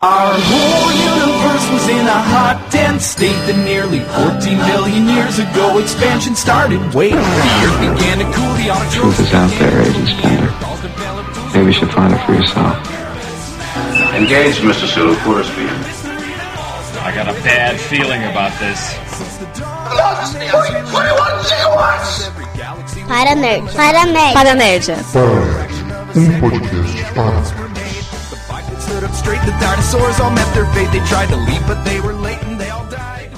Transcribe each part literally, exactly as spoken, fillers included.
Our whole universe was in a hot, dense state that nearly fourteen billion years ago expansion started. Wait, the earth began to cool, the truth is out there, Agent Spender. Maybe you should find it for yourself. Engaged, Mister Sulu, full speed. I got a bad feeling about this. Para nerd. Para nerd. Para nerd. Um podcast para. Stood up straight, the dinosaurs all met their fate. They tried to leave, but they were late and they all died.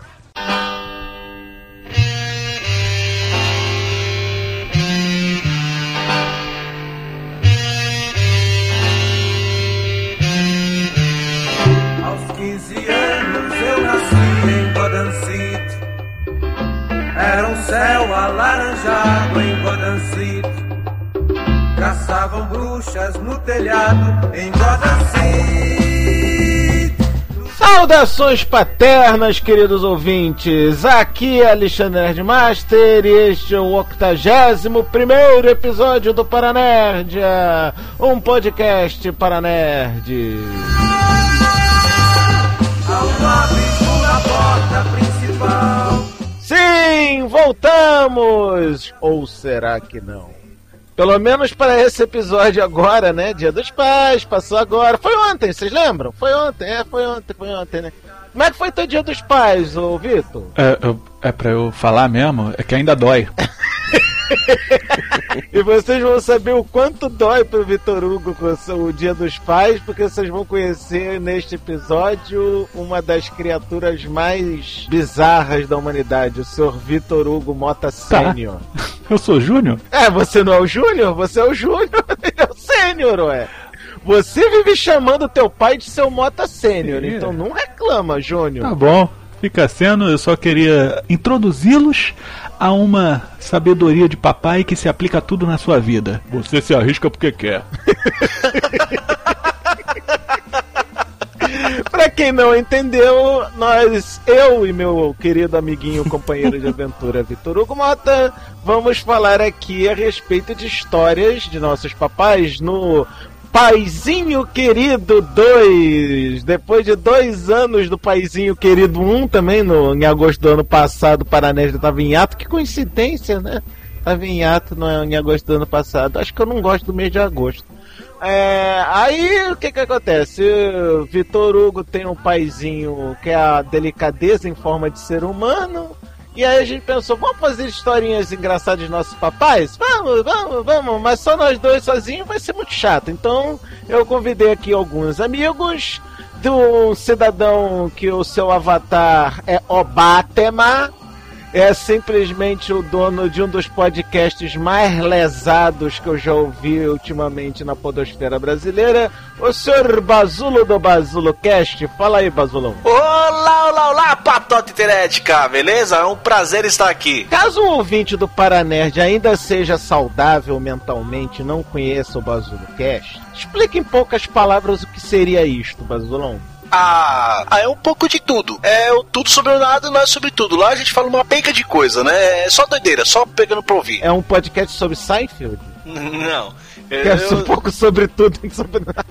Aos quinze anos eu nasci em Gotham City. Era um céu alaranjado em Gotham City. Caçavam bruxas no telhado em Gotham City. Saudações paternas, queridos ouvintes. Aqui é Alexandre Nerdmaster e este é o octagésimo primeiro episódio do Paranerdia, um podcast para nerds. Ao abismo da porta principal. Sim, voltamos! Ou será que não? Pelo menos para esse episódio agora, né? Dia dos Pais, passou agora. Foi ontem, vocês lembram? Foi ontem, é, foi ontem, foi ontem, né? Como é que foi teu Dia dos Pais, ô Vitor? É, eu, é pra eu falar mesmo? É que ainda dói. E vocês vão saber o quanto dói pro Vitor Hugo com o Dia dos Pais, porque vocês vão conhecer neste episódio uma das criaturas mais bizarras da humanidade, o senhor Vitor Hugo Mota Sênior. Tá. Eu sou o Júnior? É, você não é o Júnior? Você é o Júnior, ele é o Sênior, ué. Você vive chamando teu pai de seu Mota Sênior, é. Então não reclama, Júnior. Tá bom, fica sendo, eu só queria introduzi-los a uma sabedoria de papai que se aplica a tudo na sua vida. Você se arrisca porque quer. Pra quem não entendeu, nós, eu e meu querido amiguinho, companheiro de aventura Vitor Hugo Mota, vamos falar aqui a respeito de histórias de nossos papais no Paizinho Querido dois. Depois de dois anos do Paizinho Querido um, também no, em agosto do ano passado, o Paranerdia estava em ato. Que coincidência, né? Estava em ato no, em agosto do ano passado. Acho que eu não gosto do mês de agosto. É, aí o que que acontece? O Vitor Hugo tem um paizinho que é a delicadeza em forma de ser humano. E aí a gente pensou, vamos fazer historinhas engraçadas de nossos papais? Vamos, vamos, vamos, mas só nós dois sozinhos vai ser muito chato. Então eu convidei aqui alguns amigos de um cidadão que o seu avatar é o Batman. É simplesmente o dono de um dos podcasts mais lesados que eu já ouvi ultimamente na podosfera brasileira, o senhor Bazulo do BazuloCast. Fala aí, Bazulão. Olá, olá, olá, patota interética, beleza? É um prazer estar aqui. Caso o ouvinte do Paranerd ainda seja saudável mentalmente e não conheça o BazuloCast, explique em poucas palavras o que seria isto, Bazulão. Ah, ah, é um pouco de tudo. É o tudo sobre o nada e nada sobre tudo. Lá a gente fala uma penca de coisa, né? É só doideira, só pegando pra ouvir. É um podcast sobre Seinfeld? Não. É eu... um pouco sobre tudo e sobre nada.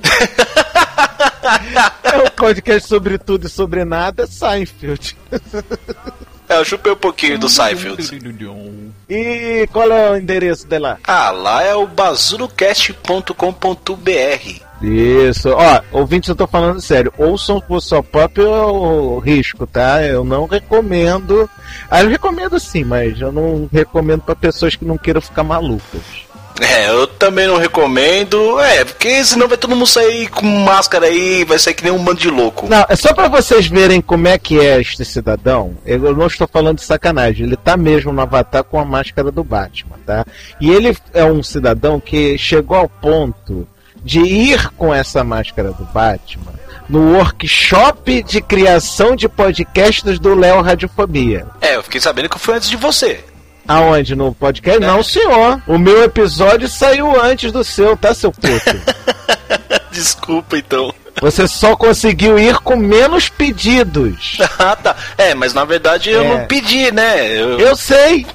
É um podcast sobre tudo e sobre nada, Seinfeld. É, eu chupei um pouquinho do Seinfeld. E qual é o endereço dela? Ah, lá é o bazulocast ponto com ponto b r. Isso, ó, ouvintes, eu tô falando sério, ouçam por sua própria risco, tá? Eu não recomendo. Ah, eu recomendo sim, mas eu não recomendo pra pessoas que não queiram ficar malucas. É, eu também não recomendo, é, porque senão vai todo mundo sair com máscara aí, vai sair que nem um bando de louco. Não, é só pra vocês verem como é que é este cidadão, eu não estou falando de sacanagem, ele tá mesmo no avatar com a máscara do Batman, tá? E ele é um cidadão que chegou ao ponto de ir com essa máscara do Batman no workshop de criação de podcasts do Léo Radiofobia. É, eu fiquei sabendo que foi antes de você. Aonde? No podcast? É. Não, senhor. O meu episódio saiu antes do seu, tá, seu puto? Desculpa, então. Você só conseguiu ir com menos pedidos. Ah, tá. É, mas na verdade eu é. não pedi, né? Eu, eu sei.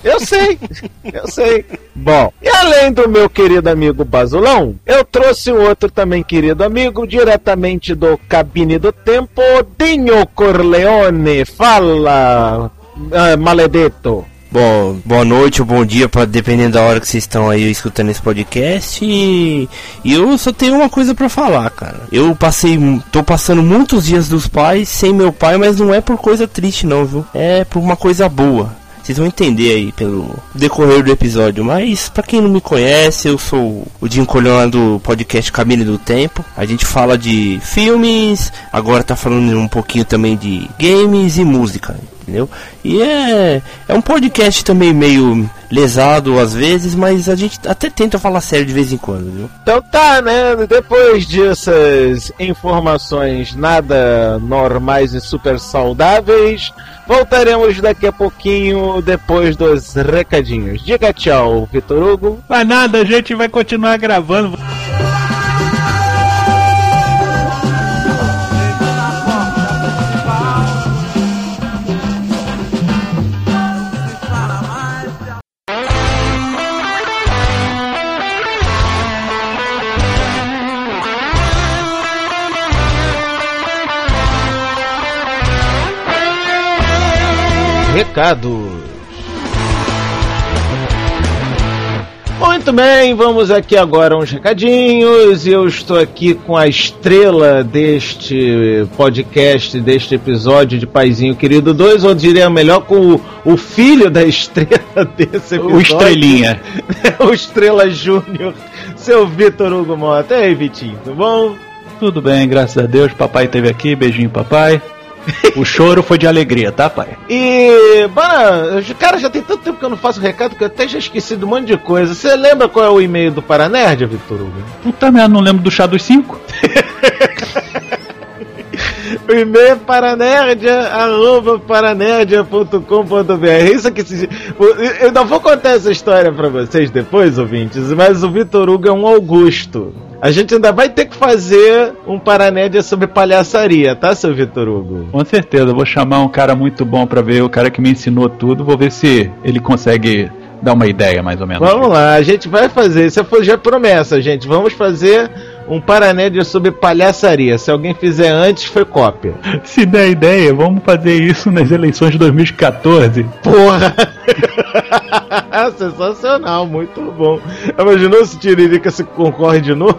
Eu sei, eu sei. Bom, e além do meu querido amigo Basulão, eu trouxe um outro também querido amigo, diretamente do Cabine do Tempo, Dinho Corleone. Fala, uh, maledetto. Bom, boa noite ou bom dia, pra, dependendo da hora que vocês estão aí escutando esse podcast. E, e eu só tenho uma coisa pra falar, cara. Eu passei, tô passando muitos dias dos pais sem meu pai, mas não é por coisa triste não, viu? É por uma coisa boa. Vocês vão entender aí pelo decorrer do episódio. Mas pra quem não me conhece, eu sou o Dinho Corleone do podcast Cabine do Tempo. A gente fala de filmes, agora tá falando um pouquinho também de games e música, entendeu? E é, é um podcast também meio lesado às vezes, mas a gente até tenta falar sério de vez em quando, viu? Então tá, né? Depois dessas informações nada normais e super saudáveis, voltaremos daqui a pouquinho depois dos recadinhos. Diga tchau, Vitor Hugo. Vai nada, a gente vai continuar gravando. Recados. Muito bem, vamos aqui agora uns recadinhos. Eu estou aqui com a estrela deste podcast, deste episódio de Paizinho Querido dois, ou diria melhor, com o, o filho da estrela desse episódio. O Estrelinha. O Estrela Júnior, seu Vitor Hugo Mota. E aí, Vitinho, tudo bom? Tudo bem, graças a Deus. Papai esteve aqui, beijinho, papai. O choro foi de alegria, tá, pai? E, bora, cara, já tem tanto tempo que eu não faço recado que eu até já esqueci de um monte de coisa. Você lembra qual é o e-mail do Paranerd, Vitor Hugo? Puta merda, não lembro do chá dos cinco? O e-mail é paranerdia, arroba paranerdia ponto com ponto b r. Isso aqui, eu não vou contar essa história pra vocês depois, ouvintes, mas o Vitor Hugo é um Augusto. A gente ainda vai ter que fazer um Paranédia sobre palhaçaria, tá, seu Vitor Hugo? Com certeza, eu vou chamar um cara muito bom pra ver, o cara que me ensinou tudo, vou ver se ele consegue dar uma ideia, mais ou menos. Vamos lá, a gente vai fazer, isso foi já promessa, gente, vamos fazer um Paranédia sobre palhaçaria. Se alguém fizer antes, foi cópia. Se der ideia, vamos fazer isso nas eleições de dois mil e catorze. Porra! Sensacional, muito bom. Imaginou se Tiririca se concorre de novo?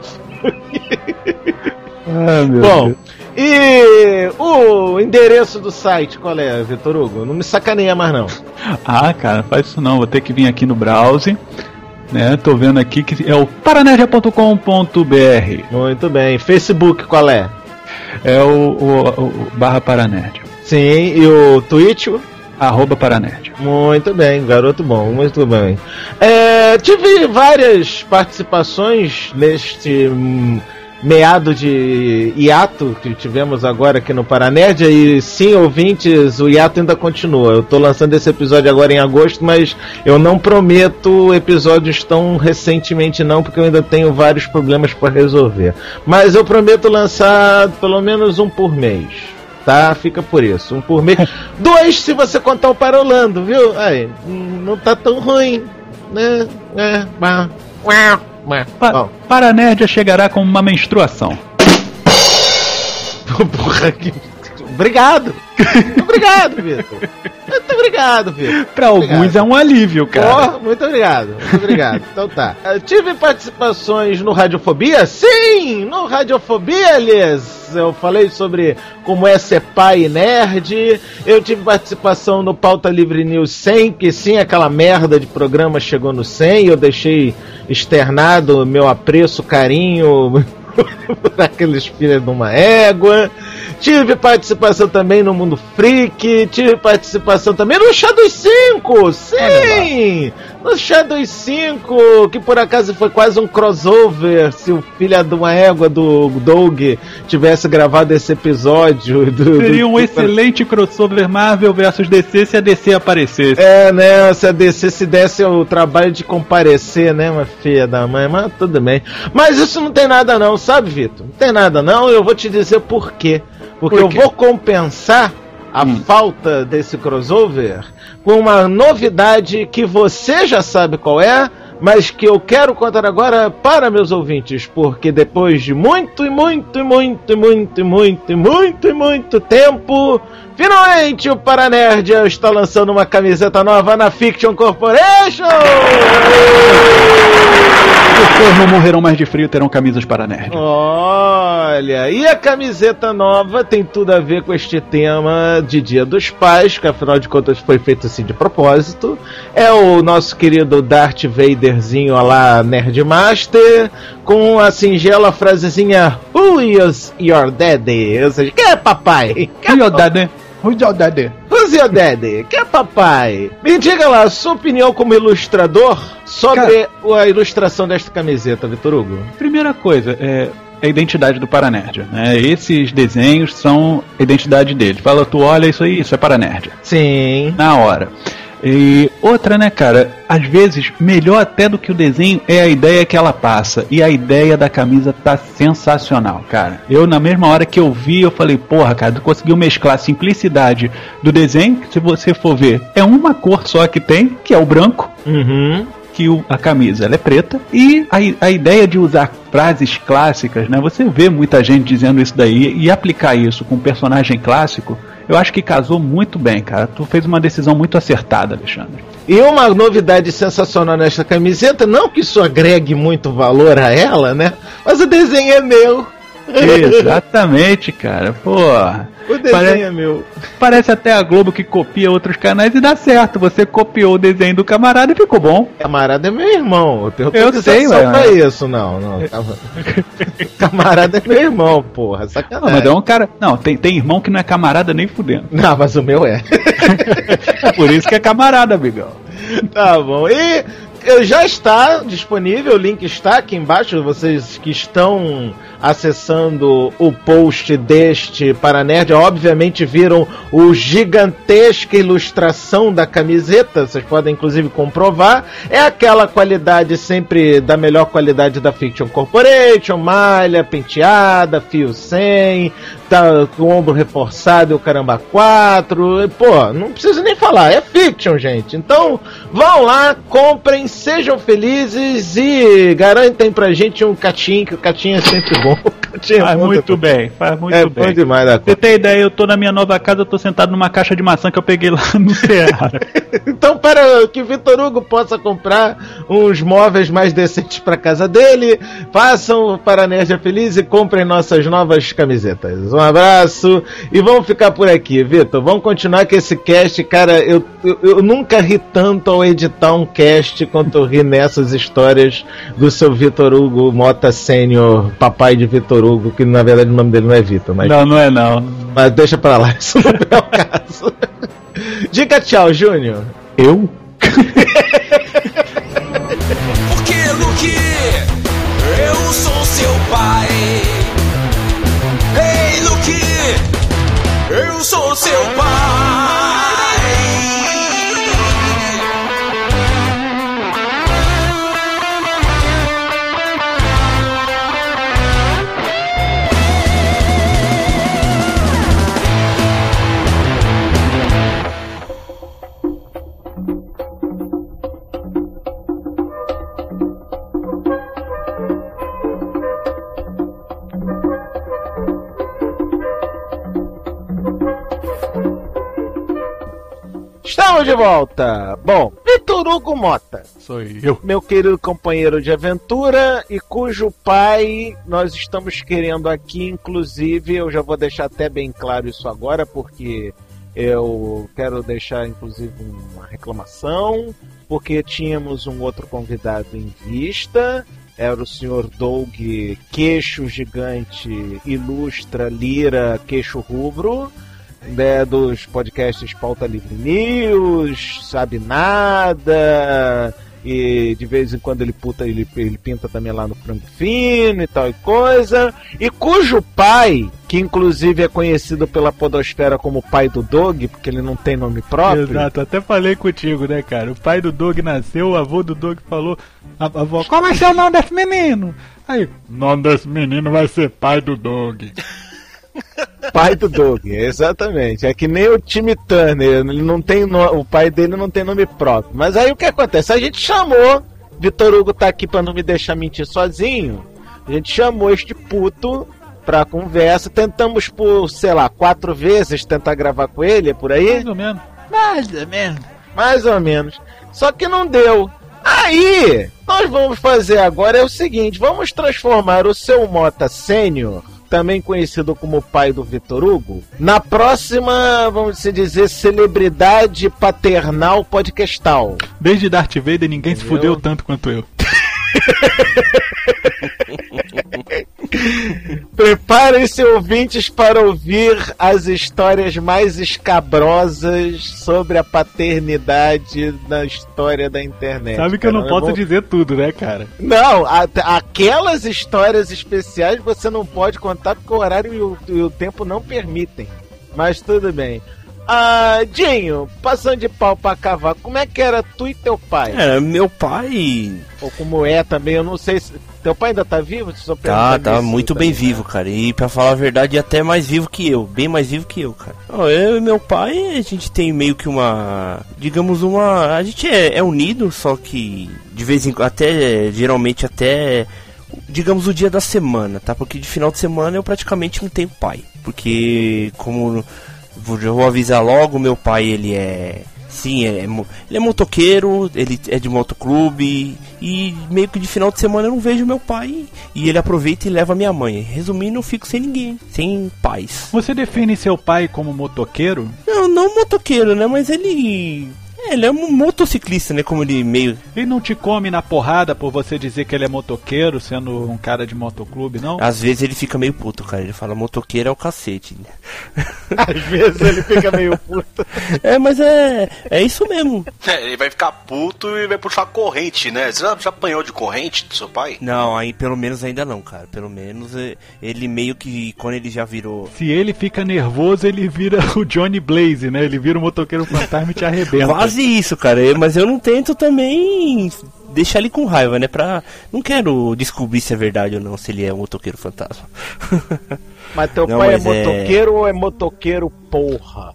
Ah, meu bom, Deus. E o endereço do site, qual é, Vitor Hugo? Não me sacaneia mais não. Ah, cara, faz isso não, vou ter que vir aqui no browser. Né, tô vendo aqui que é o paranerdia ponto com ponto b r. Muito bem. Facebook qual é? É o, o, o barra Paranerdia. Sim, e o Twitch? Arroba Paranerdia. Muito bem, garoto bom, muito bem. É, tive várias participações neste hum, meado de hiato que tivemos agora aqui no Paranerdia. E sim, ouvintes, o hiato ainda continua. Eu tô lançando esse episódio agora em agosto, mas eu não prometo episódios tão recentemente não, porque eu ainda tenho vários problemas para resolver. Mas eu prometo lançar pelo menos um por mês. Tá? Fica por isso. Um por mês. Dois se você contar o Parolando, viu? Aí, não tá tão ruim, né? É, bah. Pa Paranerdia chegará com uma menstruação. Porra, que... Obrigado! Obrigado, Vitor! Muito obrigado, Vitor! Pra alguns obrigado. É um alívio, cara. Oh, muito obrigado, muito obrigado. Então tá. Eu tive participações no Radiofobia? Sim! No Radiofobia, aliás, eu falei sobre como é ser pai e nerd. Eu tive participação no Pauta Livre News cem, que sim, aquela merda de programa chegou no cem. Eu deixei externado meu apreço, carinho por aqueles filhos de uma égua. Tive participação também no Mundo Freak. Tive participação também no Shadow cinco. Sim! No Shadow cinco, que por acaso foi quase um crossover. Se o filho de uma égua do Doug tivesse gravado esse episódio do, seria do... um excelente crossover Marvel versus D C se a D C aparecesse. É, né? Se a D C se desse o trabalho de comparecer, né? Uma filha da mãe, mas tudo bem. Mas isso não tem nada não, sabe, Vitor? Não tem nada não, eu vou te dizer por quê. Porque por eu vou compensar a hum. falta desse crossover com uma novidade que você já sabe qual é, mas que eu quero contar agora para meus ouvintes, porque depois de muito e muito e muito e muito e muito e muito e muito tempo, finalmente o Paranerdia está lançando uma camiseta nova na Fiction Corporation! Pessoas não morrerão mais de frio, terão camisas Paranerdia. Olha, e a camiseta nova tem tudo a ver com este tema de Dia dos Pais, que afinal de contas foi feito assim de propósito. É o nosso querido Darth Vaderzinho lá, Nerdmaster, com a singela frasezinha Who is your daddy? Ou seja, quem é papai? Who your daddy? Who's your daddy? Who's your daddy? Quem é papai? Me diga lá, sua opinião como ilustrador sobre Cara, a ilustração desta camiseta, Vitor Hugo. Primeira coisa, é a identidade do Paranerdia, né? Esses desenhos são a identidade dele. Fala, tu olha isso aí, isso é Paranerdia. Sim. Na hora. E outra, né, cara, às vezes, melhor até do que o desenho é a ideia que ela passa. E a ideia da camisa tá sensacional, cara. Eu, na mesma hora que eu vi, eu falei, porra, cara, tu conseguiu mesclar a simplicidade do desenho, que se você for ver, é uma cor só que tem, que é o branco. Uhum. Que o, a camisa ela é preta. E a, a ideia de usar frases clássicas, né, você vê muita gente dizendo isso daí, e aplicar isso com um personagem clássico, eu acho que casou muito bem, cara. Tu fez uma decisão muito acertada, Alexandre. E uma novidade sensacional nesta camiseta, não que isso agregue muito valor a ela, né? Mas o desenho é meu. Exatamente, cara. Pô. O desenho parece, é meu. Parece até a Globo que copia outros canais e dá certo. Você copiou o desenho do camarada e ficou bom. Camarada é meu irmão. Eu, eu sei, só pra isso, não, não. Camarada é meu irmão, porra. Sacanagem. Não, mas é um cara. Não, tem, tem irmão que não é camarada nem fudendo. Não, mas o meu é. É por isso que é camarada, amigão. Tá bom. E já está disponível, o link está aqui embaixo, vocês que estão acessando o post deste Paranerd, obviamente viram o gigantesca ilustração da camiseta, vocês podem inclusive comprovar, é aquela qualidade sempre da melhor qualidade da Fiction Corporation, malha, penteada, fio cem, tá com o ombro reforçado e o caramba quatro, pô, não preciso nem falar, é Fiction, gente, então vão lá, comprem, sejam felizes e garantem pra gente um catinho, que o catinho é sempre bom. Faz é muito bem, faz muito é bem. É bom demais da conta. Você tem ideia, eu tô na minha nova casa, eu tô sentado numa caixa de maçã que eu peguei lá no Ceará. Então, para que o Vitor Hugo possa comprar uns móveis mais decentes pra casa dele, façam o Paranerdia feliz e comprem nossas novas camisetas. Um abraço e vamos ficar por aqui, Vitor. Vamos continuar com esse cast, cara, eu, eu, eu nunca ri tanto ao editar um cast quanto eu ri nessas histórias do seu Vitor Hugo Mota Sênior, papai de Vitor Hugo, que na verdade o nome dele não é Vitor, mas... Não, não é não. Mas deixa pra lá, isso não é o caso. Diga tchau, Júnior. Eu? Porque, Luke, eu sou seu pai. Ei, Luke, eu sou seu pai. Estamos de volta! Bom, Vitor Hugo Mota. Sou eu. Meu querido companheiro de aventura e cujo pai nós estamos querendo aqui, inclusive, eu já vou deixar até bem claro isso agora, porque eu quero deixar, inclusive, uma reclamação, porque tínhamos um outro convidado em vista, era o senhor Doug Queixo Gigante Ilustra Lira Queixo Rubro, né, dos podcasts Pauta Livre News, Sabe Nada, e de vez em quando ele, puta, ele, ele pinta também lá no Frango Fino e tal e coisa, e cujo pai, que inclusive é conhecido pela podosfera como pai do Doug, porque ele não tem nome próprio. Exato, até falei contigo, né, cara? O pai do Doug nasceu, o avô do Doug falou, a avó, qual vai ser o nome desse menino? Aí, o nome desse menino vai ser pai do Doug. pai do Doug, exatamente. É que nem o Timmy Turner, ele não tem no... o pai dele não tem nome próprio. Mas aí o que acontece? A gente chamou, Vitor Hugo tá aqui pra não me deixar mentir sozinho, a gente chamou este puto pra conversa, tentamos por, sei lá, quatro vezes tentar gravar com ele, é por aí? Mais ou menos. Mais ou menos. Mais ou menos. Só que não deu. Aí, nós vamos fazer agora é o seguinte, vamos transformar o seu Mota Sênior, também conhecido como pai do Vitor Hugo, na próxima, vamos dizer, celebridade paternal podcastal. Desde Darth Vader ninguém Entendeu? se fudeu tanto quanto eu. Preparem-se, ouvintes, para ouvir as histórias mais escabrosas sobre a paternidade na história da internet. Sabe que cara, eu não posso bom? dizer tudo, né, cara? Não, a, aquelas histórias especiais você não pode contar porque o horário e o, e o tempo não permitem. Mas tudo bem. Ah, Dinho, passando de pau pra cavaco, como é que era tu e teu pai? É, meu pai... Ou como é também, eu não sei se... Teu pai ainda tá vivo? Tá, tá muito bem também, vivo, né? Cara. E pra falar a verdade, até mais vivo que eu. Bem mais vivo que eu, cara. Eu e meu pai, a gente tem meio que uma... Digamos uma... A gente é, é unido, só que... De vez em quando, até... Geralmente até... Digamos o dia da semana, tá? Porque de final de semana eu praticamente não tenho pai. Porque, como... Eu vou avisar logo, meu pai, ele é... Sim, é, ele é motoqueiro, ele é de motoclube e meio que de final de semana eu não vejo meu pai e ele aproveita e leva minha mãe. Resumindo, eu fico sem ninguém, sem pais. Você define seu pai como motoqueiro? Não, não motoqueiro, né? Mas ele... Ele é um motociclista, né? Como ele meio... Ele não te come na porrada por você dizer que ele é motoqueiro, sendo um cara de motoclube, não? Às vezes ele fica meio puto, cara. Ele fala, motoqueiro é o cacete. Às vezes ele fica meio puto. É, mas é, é isso mesmo. É, ele vai ficar puto e vai puxar corrente, né? Você já, já apanhou de corrente do seu pai? Não, aí pelo menos ainda não, cara. Pelo menos ele meio que, quando ele já virou... Se ele fica nervoso, ele vira o Johnny Blaze, né? Ele vira o motoqueiro fantasma e te arrebenta. Quase isso, cara, mas eu não tento também deixar ele com raiva, né? Pra... Não quero descobrir se é verdade ou não, se ele é um motoqueiro fantasma. Mas teu não, pai mas é motoqueiro é... ou é motoqueiro porra?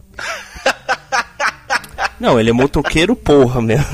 Não, ele é motoqueiro porra mesmo.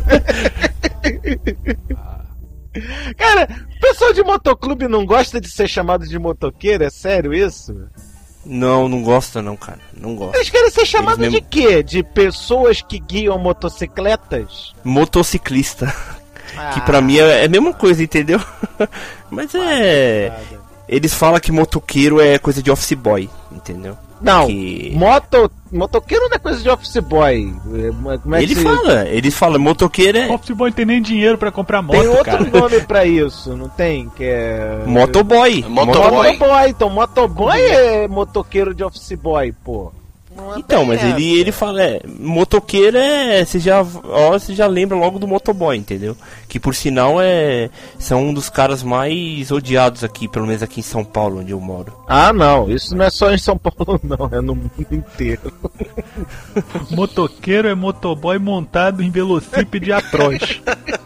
Cara, o pessoal de motoclube não gosta de ser chamado de motoqueiro? É sério isso? Não, não gosta não, cara. Não gosta. Eles querem ser chamados mesmo... de quê? De pessoas que guiam motocicletas? Motociclista. Ah. Que pra mim é a mesma coisa, entendeu? Mas é... Eles falam que motoqueiro é coisa de office boy, entendeu? Não, que... moto... motoqueiro não é coisa de office boy. Como é ele que fala, ele fala, motoqueiro é... Office boy tem nem dinheiro pra comprar moto, tem outro cara. nome pra isso, não tem? Que é... Motoboy. Motoboy. Motoboy, então motoboy é motoqueiro de office boy, pô. Não então, mas essa. ele, ele fala, é, motoqueiro é, você já, ó, você já lembra logo do motoboy, entendeu? Que por sinal é, são um dos caras mais odiados aqui, pelo menos aqui em São Paulo, onde eu moro. Ah, não, isso não é só em São Paulo não, é no mundo inteiro. Motoqueiro é motoboy montado em velocípede atroz.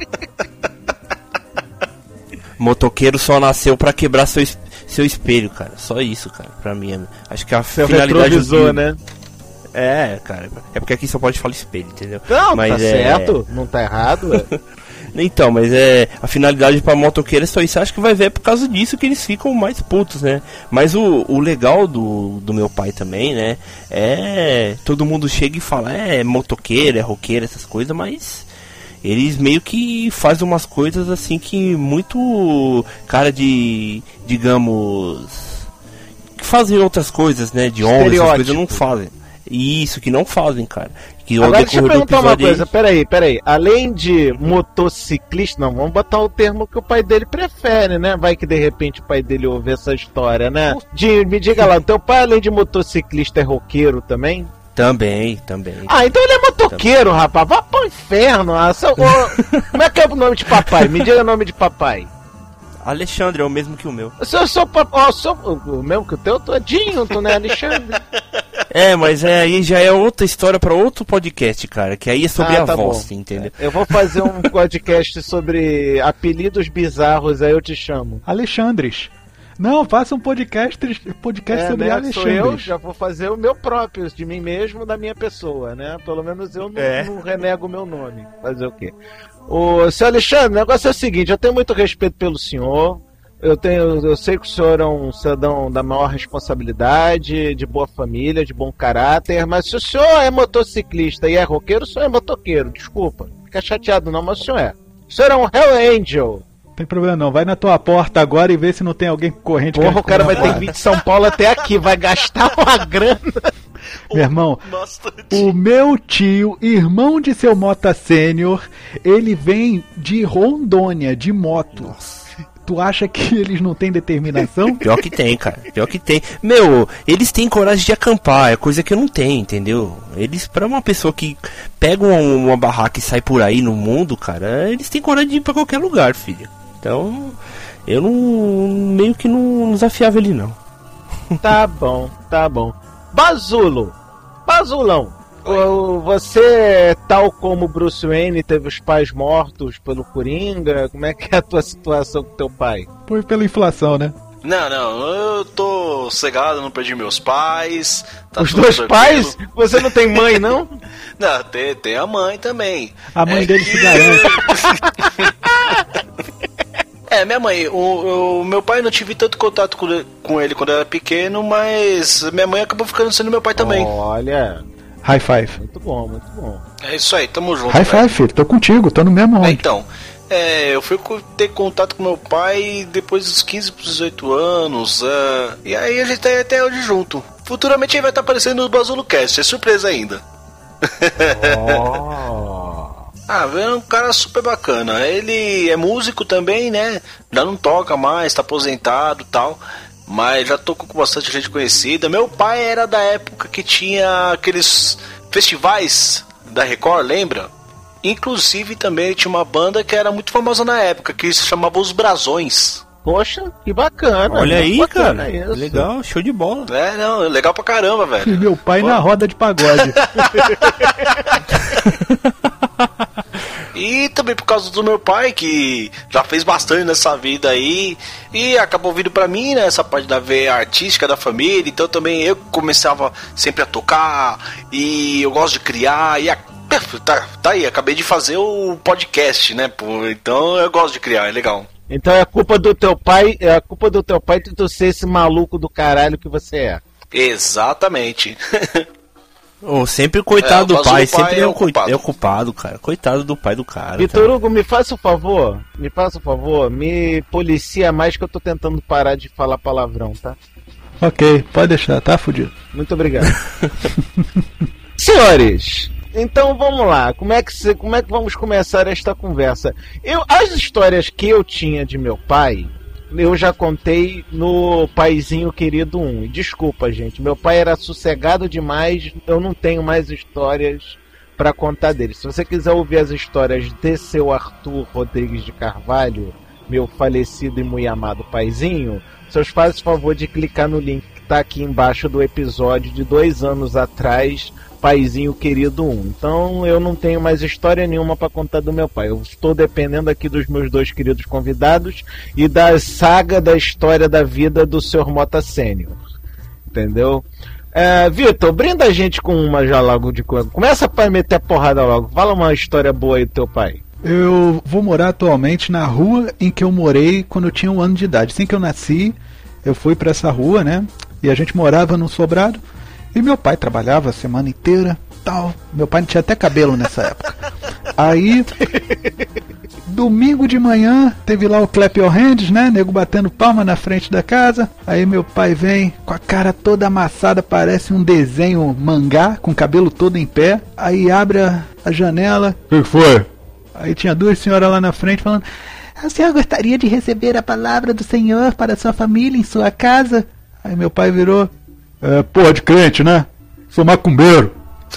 Motoqueiro só nasceu pra quebrar seu, seu espelho, cara. Só isso, cara. Pra mim, é, acho que a seu finalidade retrovisor, do... né? É, cara. É porque aqui só pode falar espelho, entendeu? Não, mas tá é... certo. Não tá errado, é. Então, mas é... A finalidade pra motoqueiro é só isso. Acho que vai ver é por causa disso que eles ficam mais putos, né? Mas o, o legal do, do meu pai também, né? É... Todo mundo chega e fala, é motoqueiro, é roqueiro, essas coisas, mas... Eles meio que fazem umas coisas assim que muito cara de, digamos, que fazem outras coisas, né, de homens, essas coisas não fazem. Isso, que não fazem, cara. Que agora deixa eu perguntar uma coisa, aí... peraí, peraí. Além de motociclista, não, vamos botar o termo que o pai dele prefere, né? Vai que de repente o pai dele ouve essa história, né? De, me diga lá, teu pai além de motociclista é roqueiro também? Também, também. Ah, então ele é motoqueiro, também. Rapaz. Vá pro inferno. Ah, seu, oh, como é que é o nome de papai? Me diga o nome de papai. Alexandre, é o mesmo que o meu. O seu, seu papai, o mesmo que o teu? Tu é Dinho, tu não é Alexandre? É, mas é, aí já é outra história pra outro podcast, cara. Que aí é sobre ah, tá a voz, bom. Entendeu? Eu vou fazer um podcast sobre apelidos bizarros, aí eu te chamo. Alexandres. Não, faça um podcast, podcast é, sobre né? Alexandre. Sou eu, já vou fazer o meu próprio, de mim mesmo, da minha pessoa, né? Pelo menos eu não, É. não renego o meu nome. Fazer o quê? O senhor Alexandre, o negócio é o seguinte, eu tenho muito respeito pelo senhor, eu, tenho, eu sei que o senhor é um cidadão da maior responsabilidade, de boa família, de bom caráter, mas se o senhor é motociclista e é roqueiro, o senhor é motoqueiro, desculpa. Não fica chateado não, mas o senhor é. O senhor é um Hell Angel. Não tem problema não, vai na tua porta agora e vê se não tem alguém corrente. Porra, o cara vai ter que vir de São Paulo até aqui, vai gastar uma grana. Meu irmão, Nossa, o meu tio, irmão de seu Mota Sênior, ele vem de Rondônia, de moto. Nossa. Tu acha que eles não têm determinação? Pior que tem, cara. Pior que tem. Meu, eles têm coragem de acampar, é coisa que eu não tenho, entendeu? Eles, pra uma pessoa que pega uma, uma barraca e sai por aí no mundo, cara, eles têm coragem de ir pra qualquer lugar, filho. Então, eu não. meio que não desafiava ele, não. Tá bom, tá bom. Bazulo, Bazulão, o- você, tal como Bruce Wayne, teve os pais mortos pelo Coringa, como é que é a tua situação com teu pai? Foi pela inflação, né? Não, não, eu tô cegado, não perdi meus pais. Tá Os tudo dois tranquilo. pais? Você não tem mãe, não? Não, tem, tem a mãe também. A mãe É dele que- se garante. É, minha mãe, o, o meu pai não tive tanto contato com, com ele quando eu era pequeno, mas minha mãe acabou ficando sendo meu pai também. Olha, High five. muito bom, muito bom. É isso aí, tamo junto. High velho. five, filho. Tô contigo, tô no mesmo É, onde. então, é, eu fui co- ter contato com meu pai depois dos quinze para dezoito anos, é, e aí a gente tá até hoje junto. Futuramente ele vai estar aparecendo no Bazulo Cast, é surpresa ainda. Oh. Ah, é um cara super bacana. Ele é músico também, né? Já não toca mais, tá aposentado e tal. Mas já tocou com bastante gente conhecida. Meu pai era da época que tinha aqueles festivais da Record, lembra? Inclusive também tinha uma banda que era muito famosa na época, que se chamava Os Brasões. Poxa, que bacana. Olha muito aí, bacana cara. isso. Legal, show de bola. É, não, é legal pra caramba, E velho. meu pai na roda de pagode. E também por causa do meu pai, que já fez bastante nessa vida aí, e acabou vindo pra mim, né, essa parte da veia artística da família, então também eu começava sempre a tocar, e eu gosto de criar, e a, tá, tá aí, acabei de fazer o podcast, né, pô, então eu gosto de criar, é legal. Então é culpa do teu pai, é a culpa do teu pai de tu ser esse maluco do caralho que você é. Exatamente. Ô, sempre o coitado É, o do Bazulo pai, pai sempre é é o o, coi- culpado. é o culpado, cara. Coitado do pai do cara. Vitor Hugo, me faça o favor, me faça o favor, me policia mais que eu tô tentando parar de falar palavrão, tá? Ok, pode deixar, tá fudido. Muito obrigado. Senhores, então vamos lá. Como é que se, como é que vamos começar esta conversa? Eu, as histórias que eu tinha de meu pai, eu já contei no Paizinho Querido um. E desculpa, gente, meu pai era sossegado demais. Eu não tenho mais histórias para contar dele. Se você quiser ouvir as histórias de seu Arthur Rodrigues de Carvalho, meu falecido e muito amado paizinho, vocês fazem o favor de clicar no link que tá aqui embaixo do episódio de dois anos atrás, Paizinho Querido um. Então eu não tenho mais história nenhuma para contar do meu pai. Eu estou dependendo aqui dos meus dois queridos convidados e da saga da história da vida do senhor Mota Sênior. Entendeu? É, Vitor, brinda a gente com uma já logo de coisa. Começa pra meter a porrada logo. Fala uma história boa aí do teu pai. Eu vou morar atualmente na rua em que eu morei quando eu tinha um ano de idade. Assim que eu nasci, eu fui pra essa rua, né? E a gente morava num sobrado. E meu pai trabalhava a semana inteira, tal. Meu pai não tinha até cabelo nessa época. Aí, domingo de manhã, teve lá o Clap Your Hands, né? Nego batendo palma na frente da casa. Aí meu pai vem com a cara toda amassada, parece um desenho mangá, com o cabelo todo em pé. Aí abre a, a janela. O que foi? Aí tinha duas senhoras lá na frente falando: a senhora gostaria de receber a palavra do Senhor para sua família em sua casa? Aí meu pai virou: é, porra de crente, né? Sou macumbeiro.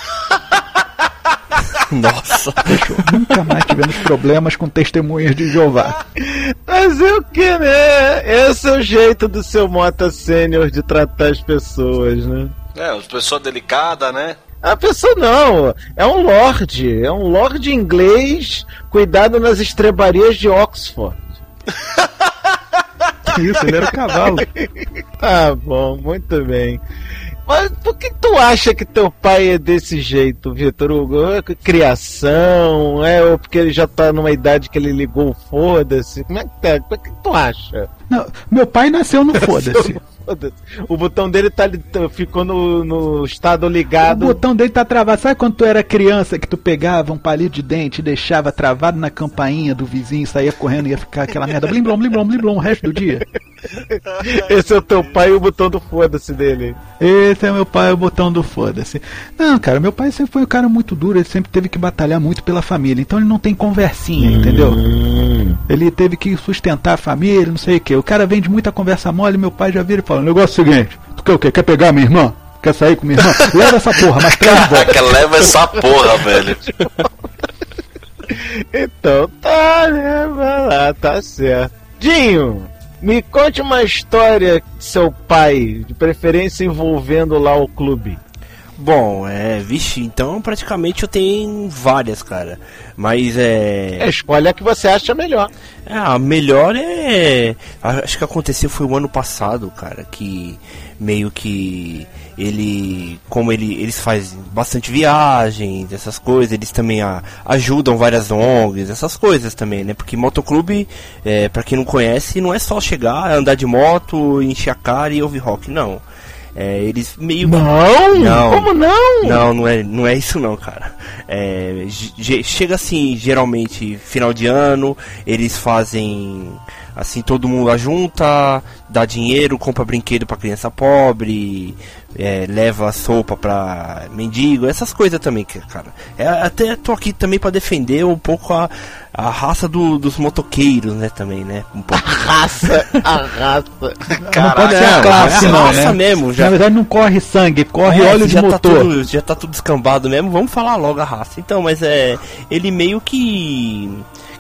Nossa. Fechou. Nunca mais tivemos problemas com testemunhas de Jeová. Fazer o que, né? Esse é o jeito do seu Mota Sênior de tratar as pessoas, né? É, uma pessoa delicada, né? A pessoa não, é um lorde, é um lorde inglês cuidado nas estrebarias de Oxford. Isso, ele era o cavalo. Tá bom, muito bem. Mas por que tu acha que teu pai é desse jeito, Vitor Hugo? É criação? É ou porque ele já tá numa idade que ele ligou o foda-se? Como é que tá? O que tu acha? Não, meu pai nasceu no foda-se. Foda-se. O botão dele tá, ficou no, no estado ligado. O botão dele tá travado. Sabe quando tu era criança que tu pegava um palito de dente e deixava travado na campainha do vizinho, saía correndo e ia ficar aquela merda blim blom, blim blom, blim blom o resto do dia? Esse é o teu pai e o botão do foda-se dele. Esse é meu pai, o botão do foda-se. Não, cara, meu pai sempre foi um cara muito duro, ele sempre teve que batalhar muito pela família, então ele não tem conversinha, hum. entendeu? Ele teve que sustentar a família, não sei o que. O cara vem de muita conversa mole, meu pai já vira e fala: o negócio é o seguinte, tu quer o quê? Quer pegar minha irmã? Quer sair com minha irmã? Leva essa porra, mas traz de volta. Caraca, leva essa porra, velho. Então tá, né? Vai lá, tá certo. Dinho, me conte uma história de seu pai, de preferência envolvendo lá o clube. Bom, é, vixe, então praticamente eu tenho várias, cara. Mas é. É, escolhe a que você acha melhor. É, a melhor é. Acho que aconteceu foi o ano passado, cara, que meio que ele. Como ele, eles fazem bastante viagens, essas coisas, eles também a, ajudam várias O N Gs, essas coisas também, né? Porque motoclube, é, pra quem não conhece, não é só chegar, andar de moto, encher a cara e ouvir rock, não. É, eles meio não, não, como não? Não, não é, não é isso não, cara. É, chega assim, geralmente final de ano, eles fazem assim, todo mundo ajunta, dá dinheiro, compra brinquedo pra criança pobre, é, leva sopa pra mendigo, essas coisas também, cara. É, até tô aqui também pra defender um pouco a, a raça do, dos motoqueiros, né, também, né? Um pouco. A raça, a raça. Caraca, não pode ser a classe, é não, raça né? mesmo, já. Na verdade não corre sangue, corre é, óleo de já motor. Tá tudo, já tá tudo descambado mesmo, vamos falar logo a raça. Então, mas é, ele meio que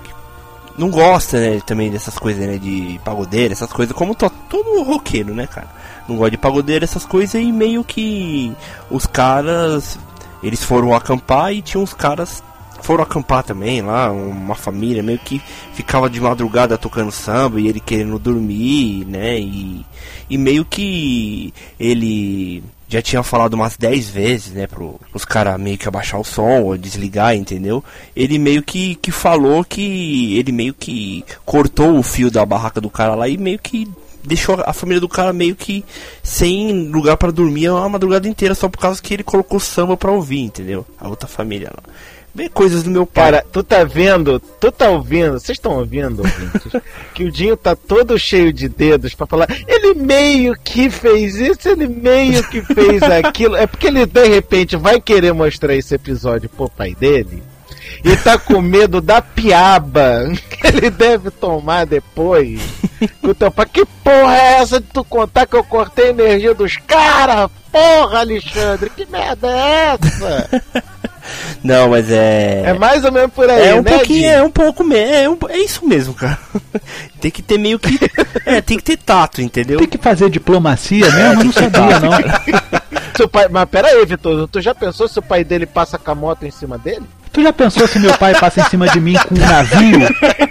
não gosta, né, também dessas coisas, né, de pagodeiro, essas coisas, como to, todo roqueiro, né, cara. Não gosta de pagodeiro, essas coisas, e meio que os caras, eles foram acampar e tinha uns caras foram acampar também lá, uma família meio que ficava de madrugada tocando samba e ele querendo dormir, né, e, e meio que ele já tinha falado umas dez vezes, né, pro, pros caras meio que abaixar o som ou desligar, entendeu? Ele meio que, que falou que ele meio que cortou o fio da barraca do cara lá e meio que deixou a família do cara meio que sem lugar pra dormir a madrugada inteira, só por causa que ele colocou samba pra ouvir, entendeu? A outra família lá. Bem, coisas do meu pai. Cara, tu tá vendo, tu tá ouvindo, vocês estão ouvindo, ouvintes, que o Dinho tá todo cheio de dedos pra falar, ele meio que fez isso, ele meio que fez aquilo. É porque ele de repente vai querer mostrar esse episódio pro pai dele e tá com medo da piaba que ele deve tomar depois. O teu pai, que porra é essa de tu contar que eu cortei a energia dos caras? Porra, Alexandre, que merda é essa? Não, mas é... É mais ou menos por aí, é um né, pouquinho, é um pouco mesmo, é, um, é isso mesmo, cara. Tem que ter meio que... É, tem que ter tato, entendeu? Tem que fazer diplomacia mesmo, eu não sabia, não. Seu pai... Mas pera aí, Vitor, tu já pensou se o pai dele passa com a moto em cima dele? Tu já pensou se meu pai passa em cima de mim com um navio?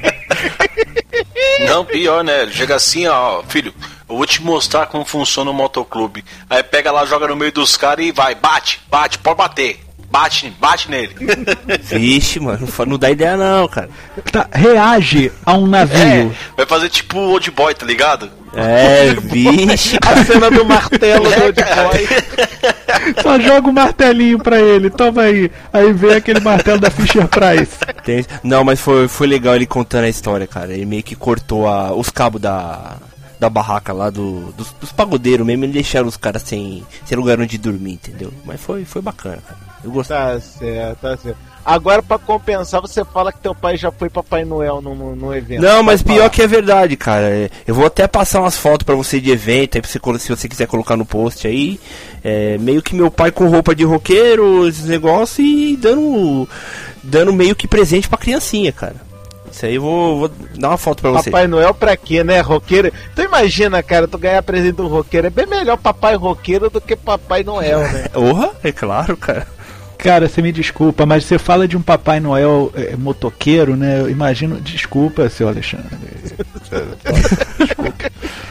Não, pior, né? Ele chega assim, ó, filho, eu vou te mostrar como funciona o motoclube. Aí pega lá, joga no meio dos caras e vai, bate, bate, pode bater. Bate, bate nele. Vixe, mano, não dá ideia não, cara. Tá, reage a um navio. É, vai fazer tipo o Old Boy, tá ligado? É, vixe. A cena do martelo do Old Boy. Só joga o martelinho pra ele, toma aí. Aí vem aquele martelo da Fisher Price. Tem... Não, mas foi, foi legal ele contando a história, cara. Ele meio que cortou a, os cabos da... da barraca lá do, dos, dos pagodeiros mesmo, e deixaram os caras sem, sem lugar onde dormir, entendeu? Mas foi, foi bacana, cara. Eu gostei. Tá certo, tá certo. Agora, pra compensar, você fala que teu pai já foi Papai Noel no, no, no evento. Não, mas pior falar. Que é verdade, cara. Eu vou até passar umas fotos pra você de evento, aí pra você, se você quiser colocar no post aí. É, meio que meu pai com roupa de roqueiro, esses negócios, e dando, dando meio que presente pra criancinha, cara. Isso aí eu vou, vou dar uma foto pra você. Papai Noel pra quê, né? Roqueiro. Tu imagina, cara, tu ganhar presente do roqueiro. É bem melhor papai roqueiro do que Papai Noel, né? Porra, é claro, cara. Cara, você me desculpa, mas você fala de um Papai Noel é, motoqueiro, né? Eu imagino. Desculpa, seu Alexandre. Desculpa.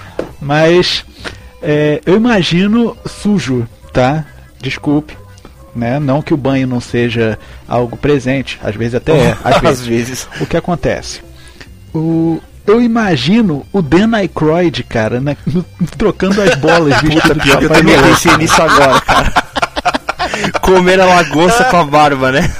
Mas é, eu imagino sujo, tá? Desculpe. Né? Não que o banho não seja algo presente, às vezes até é. Às vezes. Às vezes. O que acontece? O, eu imagino o Dan Aykroyd, cara, na, no, trocando as bolas vestido de Eu também pensei nisso agora, cara. Comer a lagosta com a barba, né?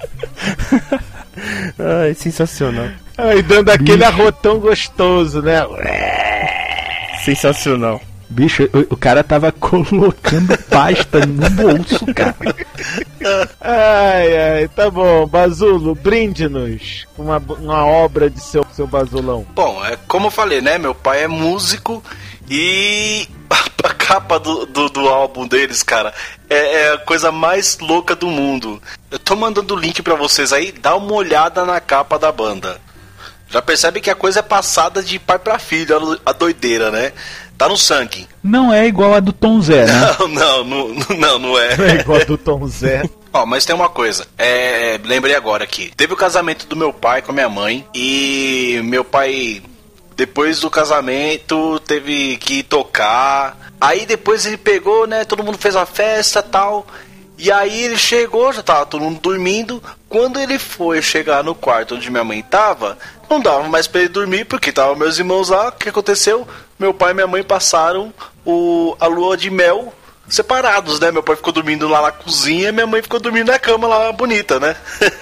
Ai, sensacional. Ai, dando aquele arrotão gostoso, né? Sensacional. Bicho, o, o cara tava colocando pasta no bolso, cara. Ai, ai, tá bom. Bazulo, brinde-nos com uma, uma obra de seu, seu Bazulão. Bom, é como eu falei, né? Meu pai é músico e a capa do, do, do álbum deles, cara, é, é a coisa mais louca do mundo. Eu tô mandando o link pra vocês aí, dá uma olhada na capa da banda. Já percebe que a coisa é passada de pai pra filho, a doideira, né? Tá no sangue. Não é igual a do Tom Zé, né? Não, não, não, não, não é. Não é igual a do Tom Zé. Ó, mas tem uma coisa, é, lembrei agora aqui. Teve o casamento do meu pai com a minha mãe e meu pai, depois do casamento, teve que tocar. Aí depois ele pegou, né, todo mundo fez uma festa e tal. E aí ele chegou, já tava todo mundo dormindo. Quando ele foi chegar no quarto onde minha mãe tava, não dava mais pra ele dormir, porque tava meus irmãos lá. O que aconteceu? Meu pai e minha mãe passaram o, a lua de mel separados, né? Meu pai ficou dormindo lá na cozinha e minha mãe ficou dormindo na cama lá, bonita, né?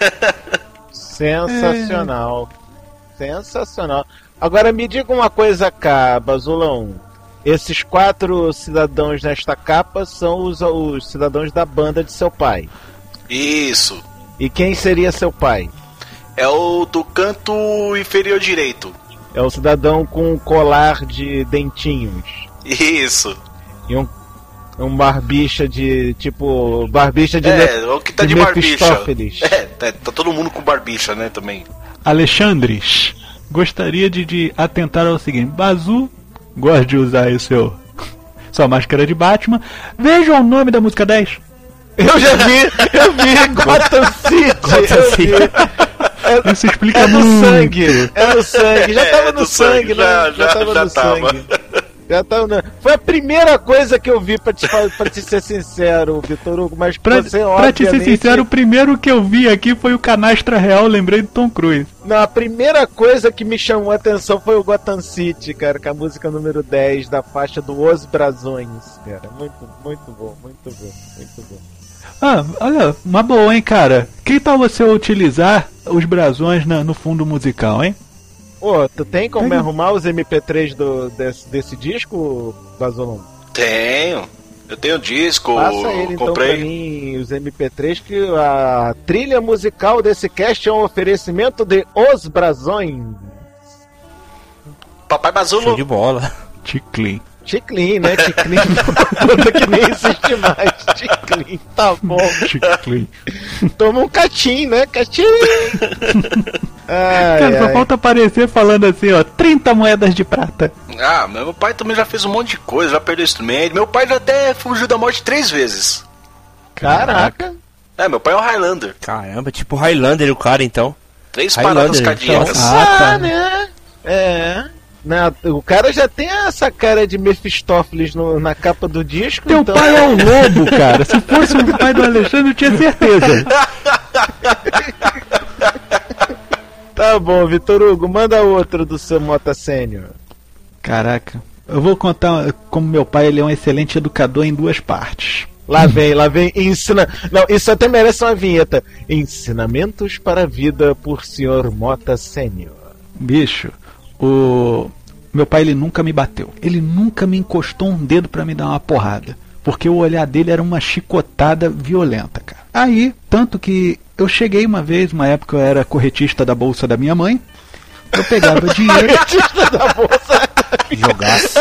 Sensacional. É. Sensacional. Agora me diga uma coisa cá, Bazulão. Esses quatro cidadãos nesta capa são os, os cidadãos da banda de seu pai. Isso. E quem seria seu pai? É o do canto inferior direito. É o cidadão com um colar de dentinhos. Isso. E um, um barbicha de, tipo, barbicha de... É, o que tá de, de barbicha. É, tá, tá todo mundo com barbicha, né, também. Alexandres, gostaria de, de atentar ao seguinte. Bazu gosta de usar aí o seu, sua máscara de Batman. Veja o nome da música dez. Eu já vi, eu vi Gotham City. Gotham City. É, isso explica é muito. no sangue. É no sangue. Já tava é, no sangue, sangue, né? já, Já, já tava já no tava. sangue. Já tava no... Foi a primeira coisa que eu vi, pra te, pra te ser sincero, Vitor Hugo. Mas pra, você, pra obviamente... te ser sincero, o primeiro que eu vi aqui foi o Canastra Real. Lembrei do Tom Cruise. Não, a primeira coisa que me chamou a atenção foi o Gotham City, cara, com a música número dez da faixa do Os Brasões, cara. Muito, muito bom, muito bom, muito bom. Ah, olha, uma boa, hein, cara. Que tal você utilizar os brasões na, no fundo musical, hein? Ô, tu tem como tem. arrumar os M P três do, desse, desse disco, Bazolão? Tenho. Eu tenho disco, Passa ele, comprei. Então, pra mim, os M P três, que a trilha musical desse cast é um oferecimento de Os Brasões. Papai Bazulo. Show de bola. Ticlin. Ticlin, né? Ticlin, conta que nem existe mais. Ticlin, tá bom. Ticlin. Toma um catim, né? Catim. Ai, cara, só ai. falta aparecer falando assim, ó, trinta moedas de prata. Ah, meu pai também já fez um monte de coisa, já perdeu instrumento. Meu pai já até fugiu da morte três vezes. Caraca. É, meu pai é um Highlander. Caramba, tipo Highlander o cara, então. Três Highlander, paradas cardíacas. Ah, tá. Ah, né? É. Não, o cara já tem essa cara de Mephistófeles no, na capa do disco. Teu então... pai é um lobo, cara. Se fosse o pai do Alexandre, eu tinha certeza. Tá bom, Vitor Hugo, manda outro do seu Mota Sênior. Caraca. Eu vou contar como meu pai ele é um excelente educador em duas partes. Lá vem, lá vem, ensina... Não, isso até merece uma vinheta. Ensinamentos para a vida por senhor Mota Sênior. Bicho, o meu pai ele nunca me bateu. Ele nunca me encostou um dedo pra me dar uma porrada. Porque o olhar dele era uma chicotada violenta, cara. Aí, tanto que eu cheguei uma vez, uma época eu era corretista da bolsa da minha mãe. Eu pegava dinheiro. Corretista da bolsa. Jogaço.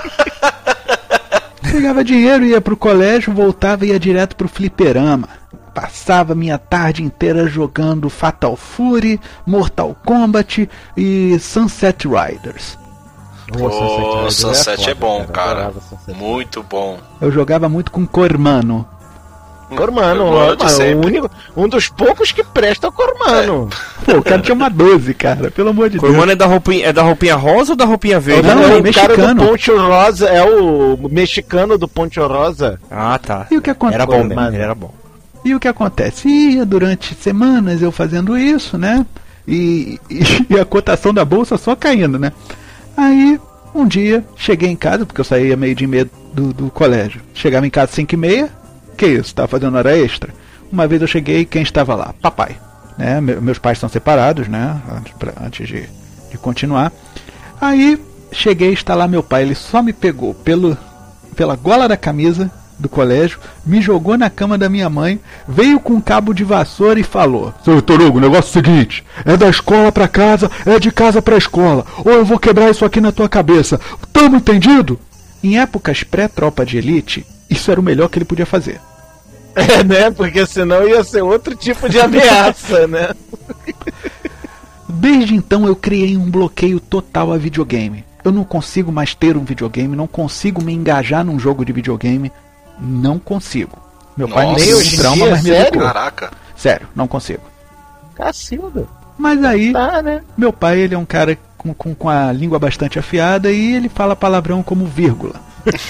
Pegava dinheiro, ia pro colégio, voltava e ia direto pro fliperama. Passava minha tarde inteira jogando Fatal Fury, Mortal Kombat e Sunset Riders. Ô, oh, Sunset é, foda, é bom, cara. cara. Sunset. Muito bom. Eu jogava muito com Cormano. Cormano, Cormano de mano, sempre. o único, um dos poucos que presta é o Cormano. Pô, o cara tinha uma doze, cara, pelo amor de Cormano Deus. é da roupinha, é da roupinha rosa ou da roupinha verde? Não, é é o mexicano. cara do Poncho Rosa, é o mexicano do Poncho Rosa. Ah, tá. E o que acontece? Era bom mesmo, Cormano. ele era bom. E o que acontece? Ia durante semanas eu fazendo isso, né? E, e, e a cotação da bolsa só caindo, né? Aí, um dia, cheguei em casa, porque eu saía meio de meia do, do colégio. Chegava em casa às cinco e meia, que isso? Tava fazendo hora extra? Uma vez eu cheguei, quem estava lá? Papai. Né? Me, meus pais são separados, né? Antes, pra, antes de, de continuar. Aí, cheguei, está lá meu pai. Ele só me pegou pelo, pela gola da camisa do colégio, me jogou na cama da minha mãe, veio com um cabo de vassoura e falou: seu Vitor Hugo, o negócio é o seguinte, é da escola pra casa, é de casa pra escola, ou eu vou quebrar isso aqui na tua cabeça, tamo entendido? Em épocas pré-tropa de elite, isso era o melhor que ele podia fazer. É, né? Porque senão ia ser outro tipo de ameaça, né? Desde então eu criei um bloqueio total a videogame. Eu não consigo mais ter um videogame, não consigo me engajar num jogo de videogame. Não consigo. Meu pai me Nossa, deu hoje um em trauma, dia, mas me sério? educou. Caraca. Sério, não consigo. Cacilda. Mas aí, Tá, né? meu pai, ele é um cara com, com, com a língua bastante afiada e ele fala palavrão como vírgula.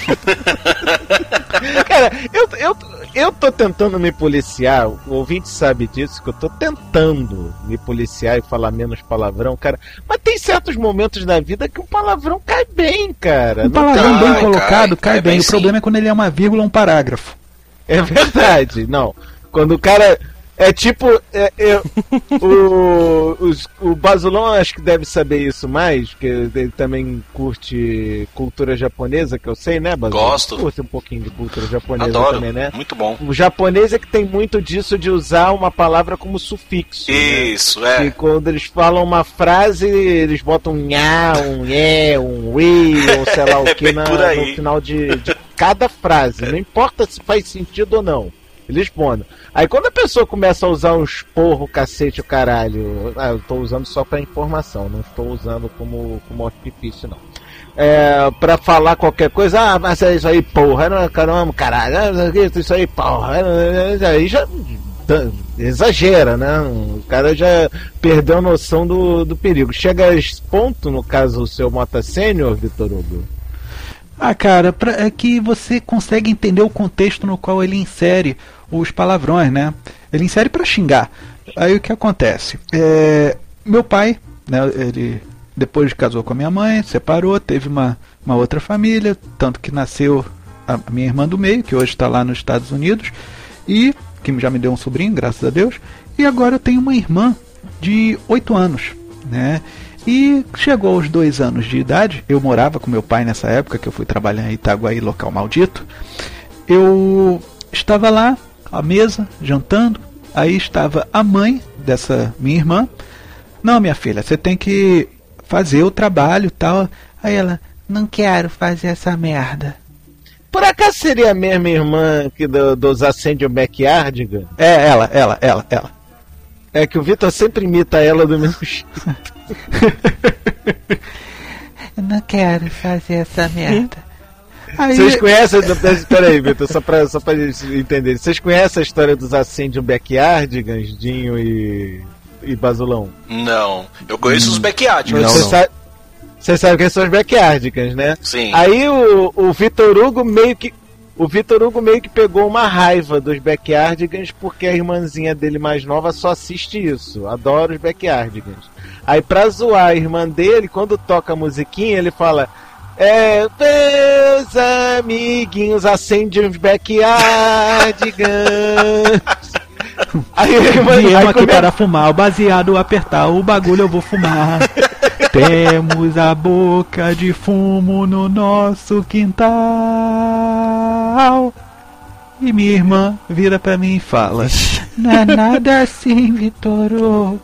Cara, eu, eu, eu tô tentando me policiar, o ouvinte sabe disso, que eu tô tentando me policiar e falar menos palavrão, cara. Mas tem certos momentos da vida que um palavrão cai bem, cara. Um Não palavrão cai, bem cai, colocado cai, cai bem. bem O sim. problema é quando ele é uma vírgula ou um parágrafo. É verdade, não. Quando o cara. É tipo. É, é, o, os- o Basulão acho que deve saber isso mais, porque ele também curte cultura japonesa, que eu sei, né, Basulão? Gosto. Curte um pouquinho de cultura japonesa Adoro. também, né? Muito bom. O japonês é que tem muito disso de usar uma palavra como sufixo. Né? Isso, é. E quando eles falam uma frase, eles botam um nha, um é, um ui, ou sei lá o É que bem na, por aí. no final de, de cada frase. Não importa se faz sentido ou não. Eles põem. Aí quando a pessoa começa a usar uns porro, cacete, o caralho, ah, eu tô usando só pra informação, não estou usando como, como artifício, não. É, pra falar qualquer coisa, ah, mas é isso aí, porra, não, caramba, caralho, ah, isso aí, porra, aí já exagera, né? O cara já perdeu a noção do, do perigo. Chega a esse ponto, no caso, o seu Mota Sênior, Vitor Hugo? Ah, cara, pra, é que você consegue entender o contexto no qual ele insere os palavrões, né? Ele insere pra xingar. Aí o que acontece? É, meu pai, né, ele depois casou com a minha mãe, separou, teve uma, uma outra família, tanto que nasceu a minha irmã do meio, que hoje está lá nos Estados Unidos, e que já me deu um sobrinho, graças a Deus, e agora eu tenho uma irmã de oito anos, né? E chegou aos dois anos de idade, eu morava com meu pai nessa época, que eu fui trabalhar em Itaguaí, local maldito. Eu estava lá, à mesa, jantando, aí estava a mãe dessa minha irmã. Não, minha filha, você tem que fazer o trabalho e tal. Aí ela, não quero fazer essa merda. Por acaso seria a mesma irmã que do, dos Acende o Backyardigan? É, ela, ela, ela, ela. É que o Vitor sempre imita ela do mesmo jeito. Eu não quero fazer essa merda. Aí, Vocês conhecem. Espera aí, Vitor, só pra, só pra gente entender. Vocês conhecem a história dos Acende um Backyardigans, Dinho e. e Basulão? Não. Eu conheço os backyardigans. Não, Você não. sabe. Você sabe quem são os Backyardigans, né? Sim. Aí o, o Vitor Hugo meio que. O Vitor Hugo meio que pegou uma raiva dos Backyardigans porque a irmãzinha dele mais nova só assiste isso. Adora os Backyardigans. Aí pra zoar a irmã dele, quando toca a musiquinha, ele fala: é, meus amiguinhos, acende uns Backyardigans. Aí a irmã viemos aí aqui come- para fumar, o baseado apertar, o bagulho eu vou fumar. Temos a boca de fumo no nosso quintal. E minha irmã vira pra mim e fala: não é nada assim, Vitor Hugo.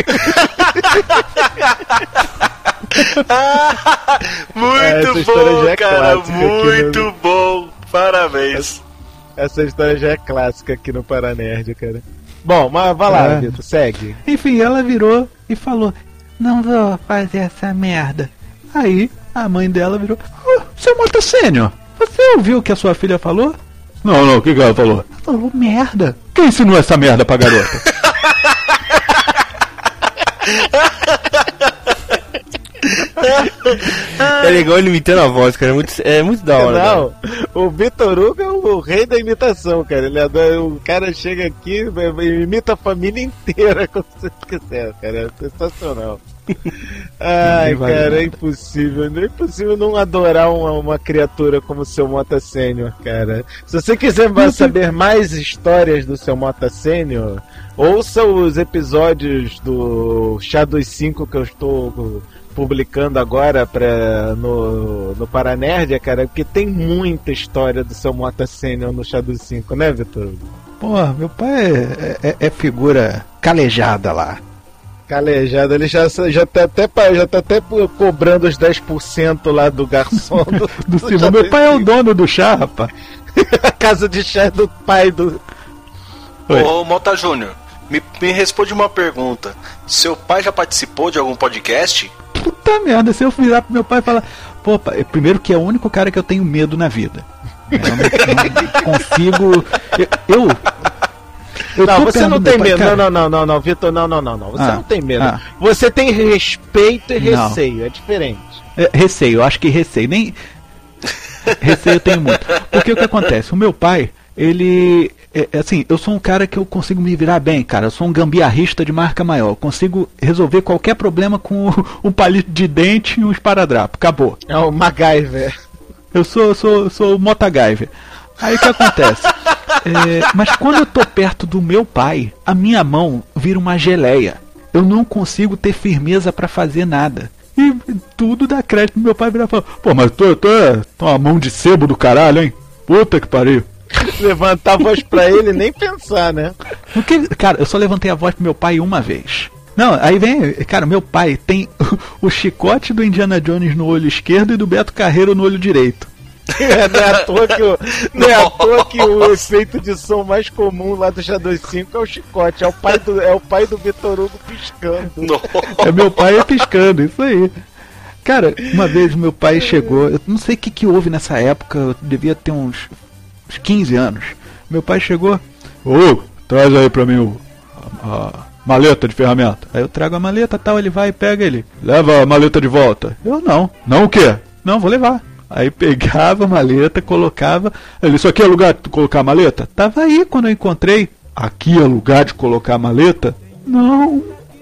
Muito Essa história já bom, é cara. clássica aqui Muito no- bom. Parabéns. Essa história já é clássica aqui no Paranerd, cara. Bom, mas vai lá, É. Vitor, segue. Enfim, ela virou e falou: não vou fazer essa merda. Aí a mãe dela virou: oh, seu Mota Sênior, você ouviu o que a sua filha falou? Não, não, o que, que ela falou? Ela falou merda. Quem ensinou essa merda pra garota? É legal ele imitando a voz, cara. É muito, é muito da hora. Não, cara. O Vitor Hugo é o rei da imitação, cara. Ele adora, o cara chega aqui e imita a família inteira, como você quiser, cara. É sensacional. Ai, cara, é impossível. É impossível não adorar uma, uma criatura como o seu Mota Sênior, cara. Se você quiser saber mais histórias do seu Mota Sênior, ouça os episódios do Chá dos cinco que eu estou publicando agora pra, no, no Paranerd, cara, porque tem muita história do seu Mota Sênior no Chá dos cinco, né, Vitor? Pô, meu pai é, é, é figura calejada lá. Calejado, ele já, já, tá até, já tá até cobrando os dez por cento lá do garçom do, do, do Silvio. Meu pai é o dono do chá, rapaz. A casa de chá do pai do... Oi. Ô, Mota Júnior, me, me responde uma pergunta. Seu pai já participou de algum podcast? Puta merda, se eu virar pro meu pai e falar... Pô, pai, primeiro que é o único cara que eu tenho medo na vida. Eu não, não consigo... Eu... eu Eu não, você não tem pai, medo. Cara. Não, não, não, não, Vitor, não, não, não, não. Você ah, não tem medo. Ah. Você tem respeito e receio, não. É diferente. É, receio, eu acho que receio. Nem. Receio eu tenho muito. Porque o que acontece? O meu pai, ele. É, assim, eu sou um cara que eu consigo me virar bem, cara. Eu sou um gambiarrista de marca maior. Eu consigo resolver qualquer problema com um palito de dente e um esparadrapo. Acabou. É o MacGyver. Eu sou, sou, sou o MotaGyver. Aí o que acontece? É, mas quando eu tô perto do meu pai, a minha mão vira uma geleia. Eu não consigo ter firmeza pra fazer nada. E tudo dá crédito pro meu pai virar e falar: pô, mas tu, tu é uma mão de sebo do caralho, hein? Puta que pariu. Levantar a voz pra ele e nem pensar, né? Porque, cara, eu só levantei a voz pro meu pai uma vez. Não, aí vem, cara, meu pai tem o, o chicote do Indiana Jones no olho esquerdo e do Beto Carreiro no olho direito. É, não é à toa que o, não é à toa que o efeito de som mais comum lá do Chá dos cinco é o chicote, é o pai do, é o pai do Vitor Hugo piscando. É meu pai piscando, isso aí. Cara, uma vez meu pai chegou, eu não sei o que, que houve nessa época, eu devia ter uns, uns quinze anos. Meu pai chegou: ô, traz aí pra mim o, a, a maleta de ferramenta. Aí eu trago a maleta, tal, ele vai e pega ele. Leva a maleta de volta. Eu não. Não o quê? Não, vou levar. Aí pegava a maleta, colocava. Ele: isso aqui é lugar de colocar a maleta? Tava aí quando eu encontrei. Aqui é lugar de colocar a maleta? Não.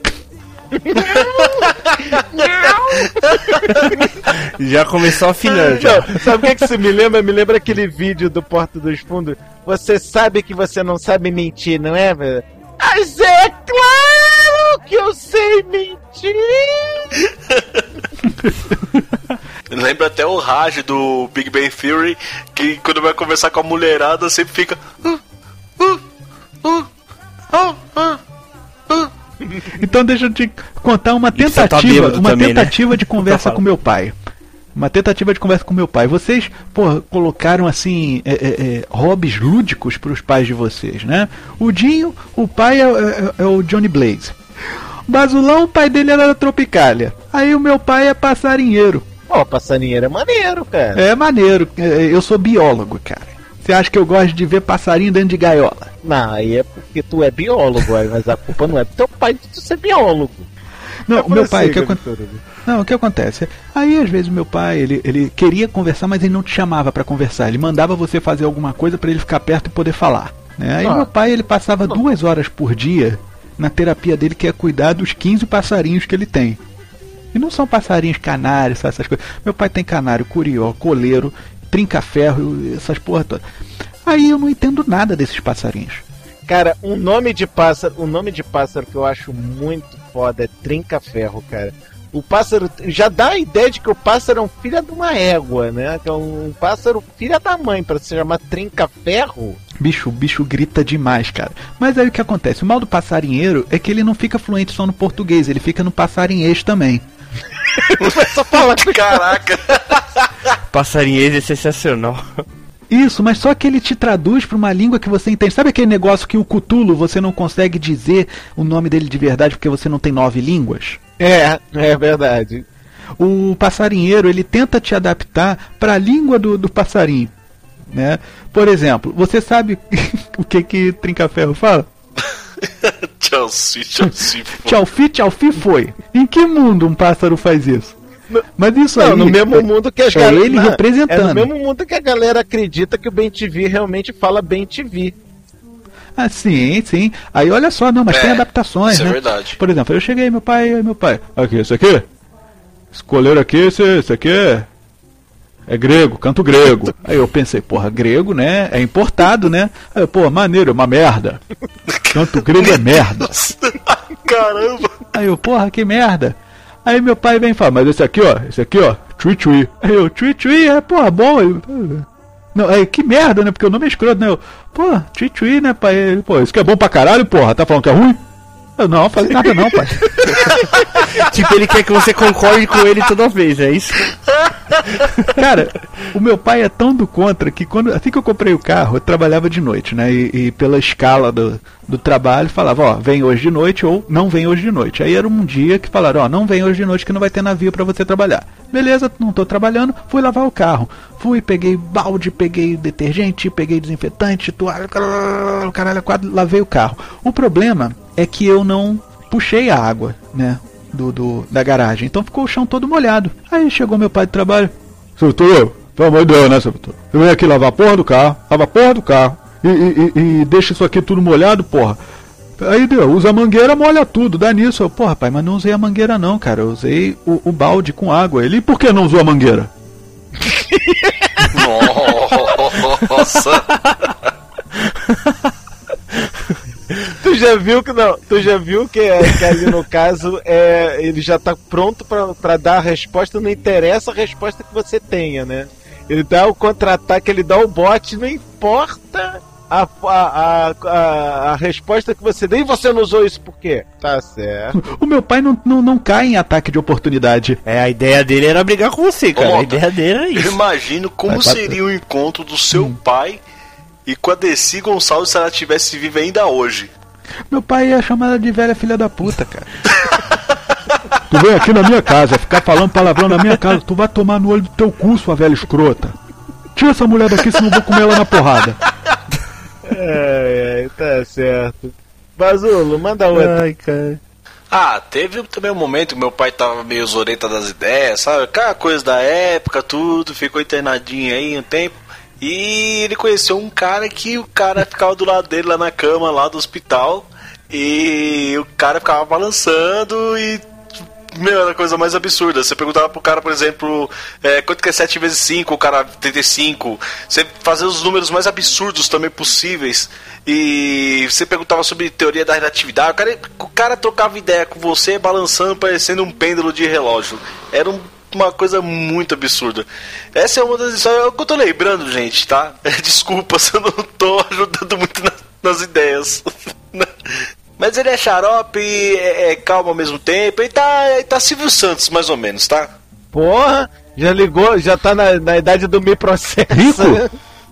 Já começou afinando. Já. Não, sabe o que, que você me lembra? Me lembra aquele vídeo do Porta dos Fundos. Você sabe que você não sabe mentir, não é, velho? Mas é claro que eu sei mentir. Lembra até o Raj do Big Bang Theory, que quando vai conversar com a mulherada sempre fica uh, uh, uh, uh, uh, uh. Então deixa eu te contar uma tentativa, tá uma também, tentativa né? de conversa com meu pai. Uma tentativa de conversa com meu pai. Vocês, porra, colocaram assim é, é, é, hobbies lúdicos para os pais de vocês, né? O Dinho, o pai é, é, é o Johnny Blaze. O Basulão, o pai dele era da Tropicália. Aí o meu pai é passarinheiro. Ó, oh, passarinheiro é maneiro, cara. É maneiro. Eu sou biólogo, cara. Você acha que eu gosto de ver passarinho dentro de gaiola? Não, aí é porque tu é biólogo, mas a culpa não é do teu pai de tu ser biólogo. Não, é o meu pai, o que acontece? Não, o que acontece? Aí às vezes o meu pai, ele, ele queria conversar, mas ele não te chamava pra conversar. Ele mandava você fazer alguma coisa pra ele ficar perto e poder falar. Né? Aí ah. meu pai, ele passava ah. duas horas por dia na terapia dele, que é cuidar dos quinze passarinhos que ele tem. E não são passarinhos canários, essas coisas. Meu pai tem canário, curió, coleiro, trinca-ferro, essas porra todas. Aí eu não entendo nada desses passarinhos. Cara, um nome de pássaro, um nome de pássaro que eu acho muito foda é trinca-ferro, cara. O pássaro já dá a ideia de que o pássaro é um filho de uma égua, né? Que é um pássaro filha da mãe pra se chamar trinca-ferro. Bicho, o bicho grita demais, cara. Mas aí o que acontece? O mal do passarinheiro é que ele não fica fluente só no português, ele fica no passarinhês também. Começa a falar, caraca. Passarinhês é sensacional. Isso, mas só que ele te traduz para uma língua que você entende. Sabe aquele negócio que o Cthulhu você não consegue dizer o nome dele de verdade porque você não tem nove línguas? É, é verdade. O passarinheiro, ele tenta te adaptar para a língua do, do passarinho. né? Por exemplo, você sabe o que que Trinca-Ferro fala? Tchau, fi, tchau, fi. Tchau, fi, tchau, fi foi. Em que mundo um pássaro faz isso? Mas isso não, aí... no mesmo mundo que as é galera, ele representando. É no mesmo mundo que a galera acredita que o Ben T V realmente fala Ben T V. Ah, sim, sim. Aí olha só, não, mas É, tem adaptações, isso né? é verdade. Por exemplo, eu cheguei, meu pai, meu pai, aqui, esse aqui, esse coleiro aqui, esse, esse aqui é, é grego, canto grego. Aí eu pensei, porra, grego, né, é importado, né? Aí eu, pô, maneiro, é uma merda. Canto grego é merda. Caramba. Aí eu, porra, que merda. Aí meu pai vem e fala, mas esse aqui, ó, esse aqui, ó, Tui Tui. Aí eu, Tui Tui, é, porra, bom. Aí, não, aí, que merda, né? Porque o nome é escroto, né? Eu, pô, Tui Tui, né, pai? Ele, pô, isso que é bom pra caralho, porra. Tá falando que é ruim? Eu, não, falei nada não, pai. Tipo, ele quer que você concorde com ele toda vez, é isso? Cara, o meu pai é tão do contra que quando, assim que eu comprei o carro, eu trabalhava de noite, né? E, e pela escala do, do trabalho, falava, ó, vem hoje de noite ou não vem hoje de noite. Aí era um dia que falaram, ó, não vem hoje de noite que não vai ter navio pra você trabalhar. Beleza, não tô trabalhando, fui lavar o carro. Fui, peguei balde, peguei detergente, peguei desinfetante, toalha, caralho, quase lavei o carro. O problema é que eu não puxei a água, né? Do, do, da garagem, então ficou o chão todo molhado. Aí chegou meu pai de trabalho. Seu Vitor, pelo amor de Deus, né, seu Vitor? Eu venho aqui lavar a porra do carro, lava a porra do carro e, e, e, e deixa isso aqui tudo molhado, porra. Aí deu, usa a mangueira, molha tudo, dá nisso. Eu, porra, pai, mas não usei a mangueira não, cara. Eu usei o, o balde com água. Ele, e por que não usou a mangueira? Nossa. Tu já viu que não? Tu já viu que, é, que ali no caso é, ele já tá pronto pra, pra dar a resposta, não interessa a resposta que você tenha, né? Ele dá o contra-ataque, ele dá o bote, não importa a, a, a, a, a resposta que você deu, e você não usou isso por quê? Tá certo. O meu pai não, não, não cai em ataque de oportunidade. É, a ideia dele era brigar com você, cara. Ô, a ideia dele era isso. Eu imagino como Vai, seria o encontro do seu hum. pai e com a Desi Gonçalves se ela tivesse viva ainda hoje. Meu pai ia chamar ela de velha filha da puta, cara. Tu vem aqui na minha casa, ficar falando palavrão na minha casa, tu vai tomar no olho do teu cu, sua velha escrota. Tira essa mulher daqui, senão eu vou comer ela na porrada. É, é, tá certo. Bazulo, manda outra. Ai, cara. Ah, teve também um momento que meu pai tava meio zoreta das ideias, sabe? Aquela coisa da época, tudo, ficou internadinho aí um tempo. E ele conheceu um cara que o cara ficava do lado dele lá na cama, lá do hospital. E o cara ficava balançando e... Meu, era a coisa mais absurda. Você perguntava pro cara, por exemplo, é, quanto que é sete vezes cinco, o cara trinta e cinco. Você fazia os números mais absurdos também possíveis. E você perguntava sobre teoria da relatividade. O cara, o cara trocava ideia com você, balançando, parecendo um pêndulo de relógio. Era um, uma coisa muito absurda. Essa é uma das histórias que eu tô lembrando, gente, tá? Desculpa se eu não tô ajudando muito nas, nas ideias. Mas ele é xarope, é, é calmo ao mesmo tempo. Ele tá, ele tá Silvio Santos, mais ou menos, tá? Porra, já ligou, já tá na, na idade do me processo. Rico?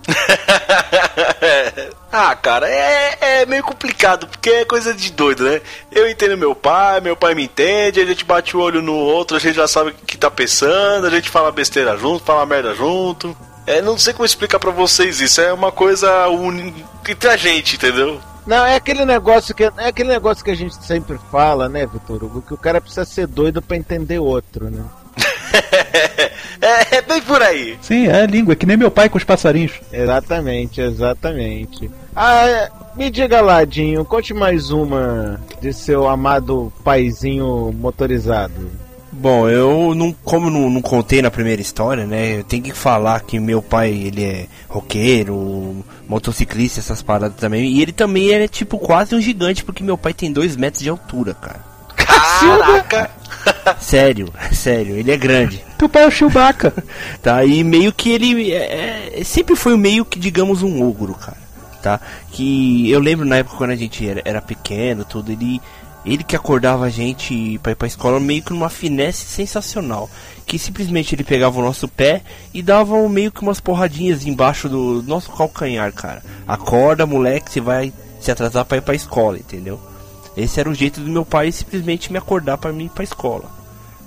Ah, cara, é, é meio complicado, porque é coisa de doido, né? Eu entendo meu pai, meu pai me entende, a gente bate o olho no outro, a gente já sabe o que tá pensando, a gente fala besteira junto, fala merda junto. É, não sei como explicar pra vocês isso, é uma coisa un... entre a gente, entendeu? Não, é aquele negócio que é aquele negócio que a gente sempre fala, né, Vitor Hugo, que o cara precisa ser doido pra entender outro, né? é, é bem por aí. Sim, é língua, é que nem meu pai com os passarinhos. Exatamente, exatamente. Ah, me diga lá, Dinho, conte mais uma de seu amado paizinho motorizado. Bom, eu não, como não, não contei na primeira história, né? Eu tenho que falar que meu pai, ele é roqueiro, motociclista, essas paradas também. E ele também é tipo quase um gigante, porque meu pai tem dois metros de altura, cara. Caraca! Sério, sério, ele é grande. Teu pai é o Chewbacca. Tá, e meio que ele é, é, sempre foi meio que, digamos, um ogro, cara. Tá? Que eu lembro na época quando a gente era, era pequeno, tudo, ele... Ele que acordava a gente pra ir pra escola meio que numa finesse sensacional. Que simplesmente ele pegava o nosso pé e dava meio que umas porradinhas embaixo do nosso calcanhar, cara. Acorda, moleque, você vai se atrasar pra ir pra escola, entendeu? Esse era o jeito do meu pai simplesmente me acordar pra mim ir pra escola, né?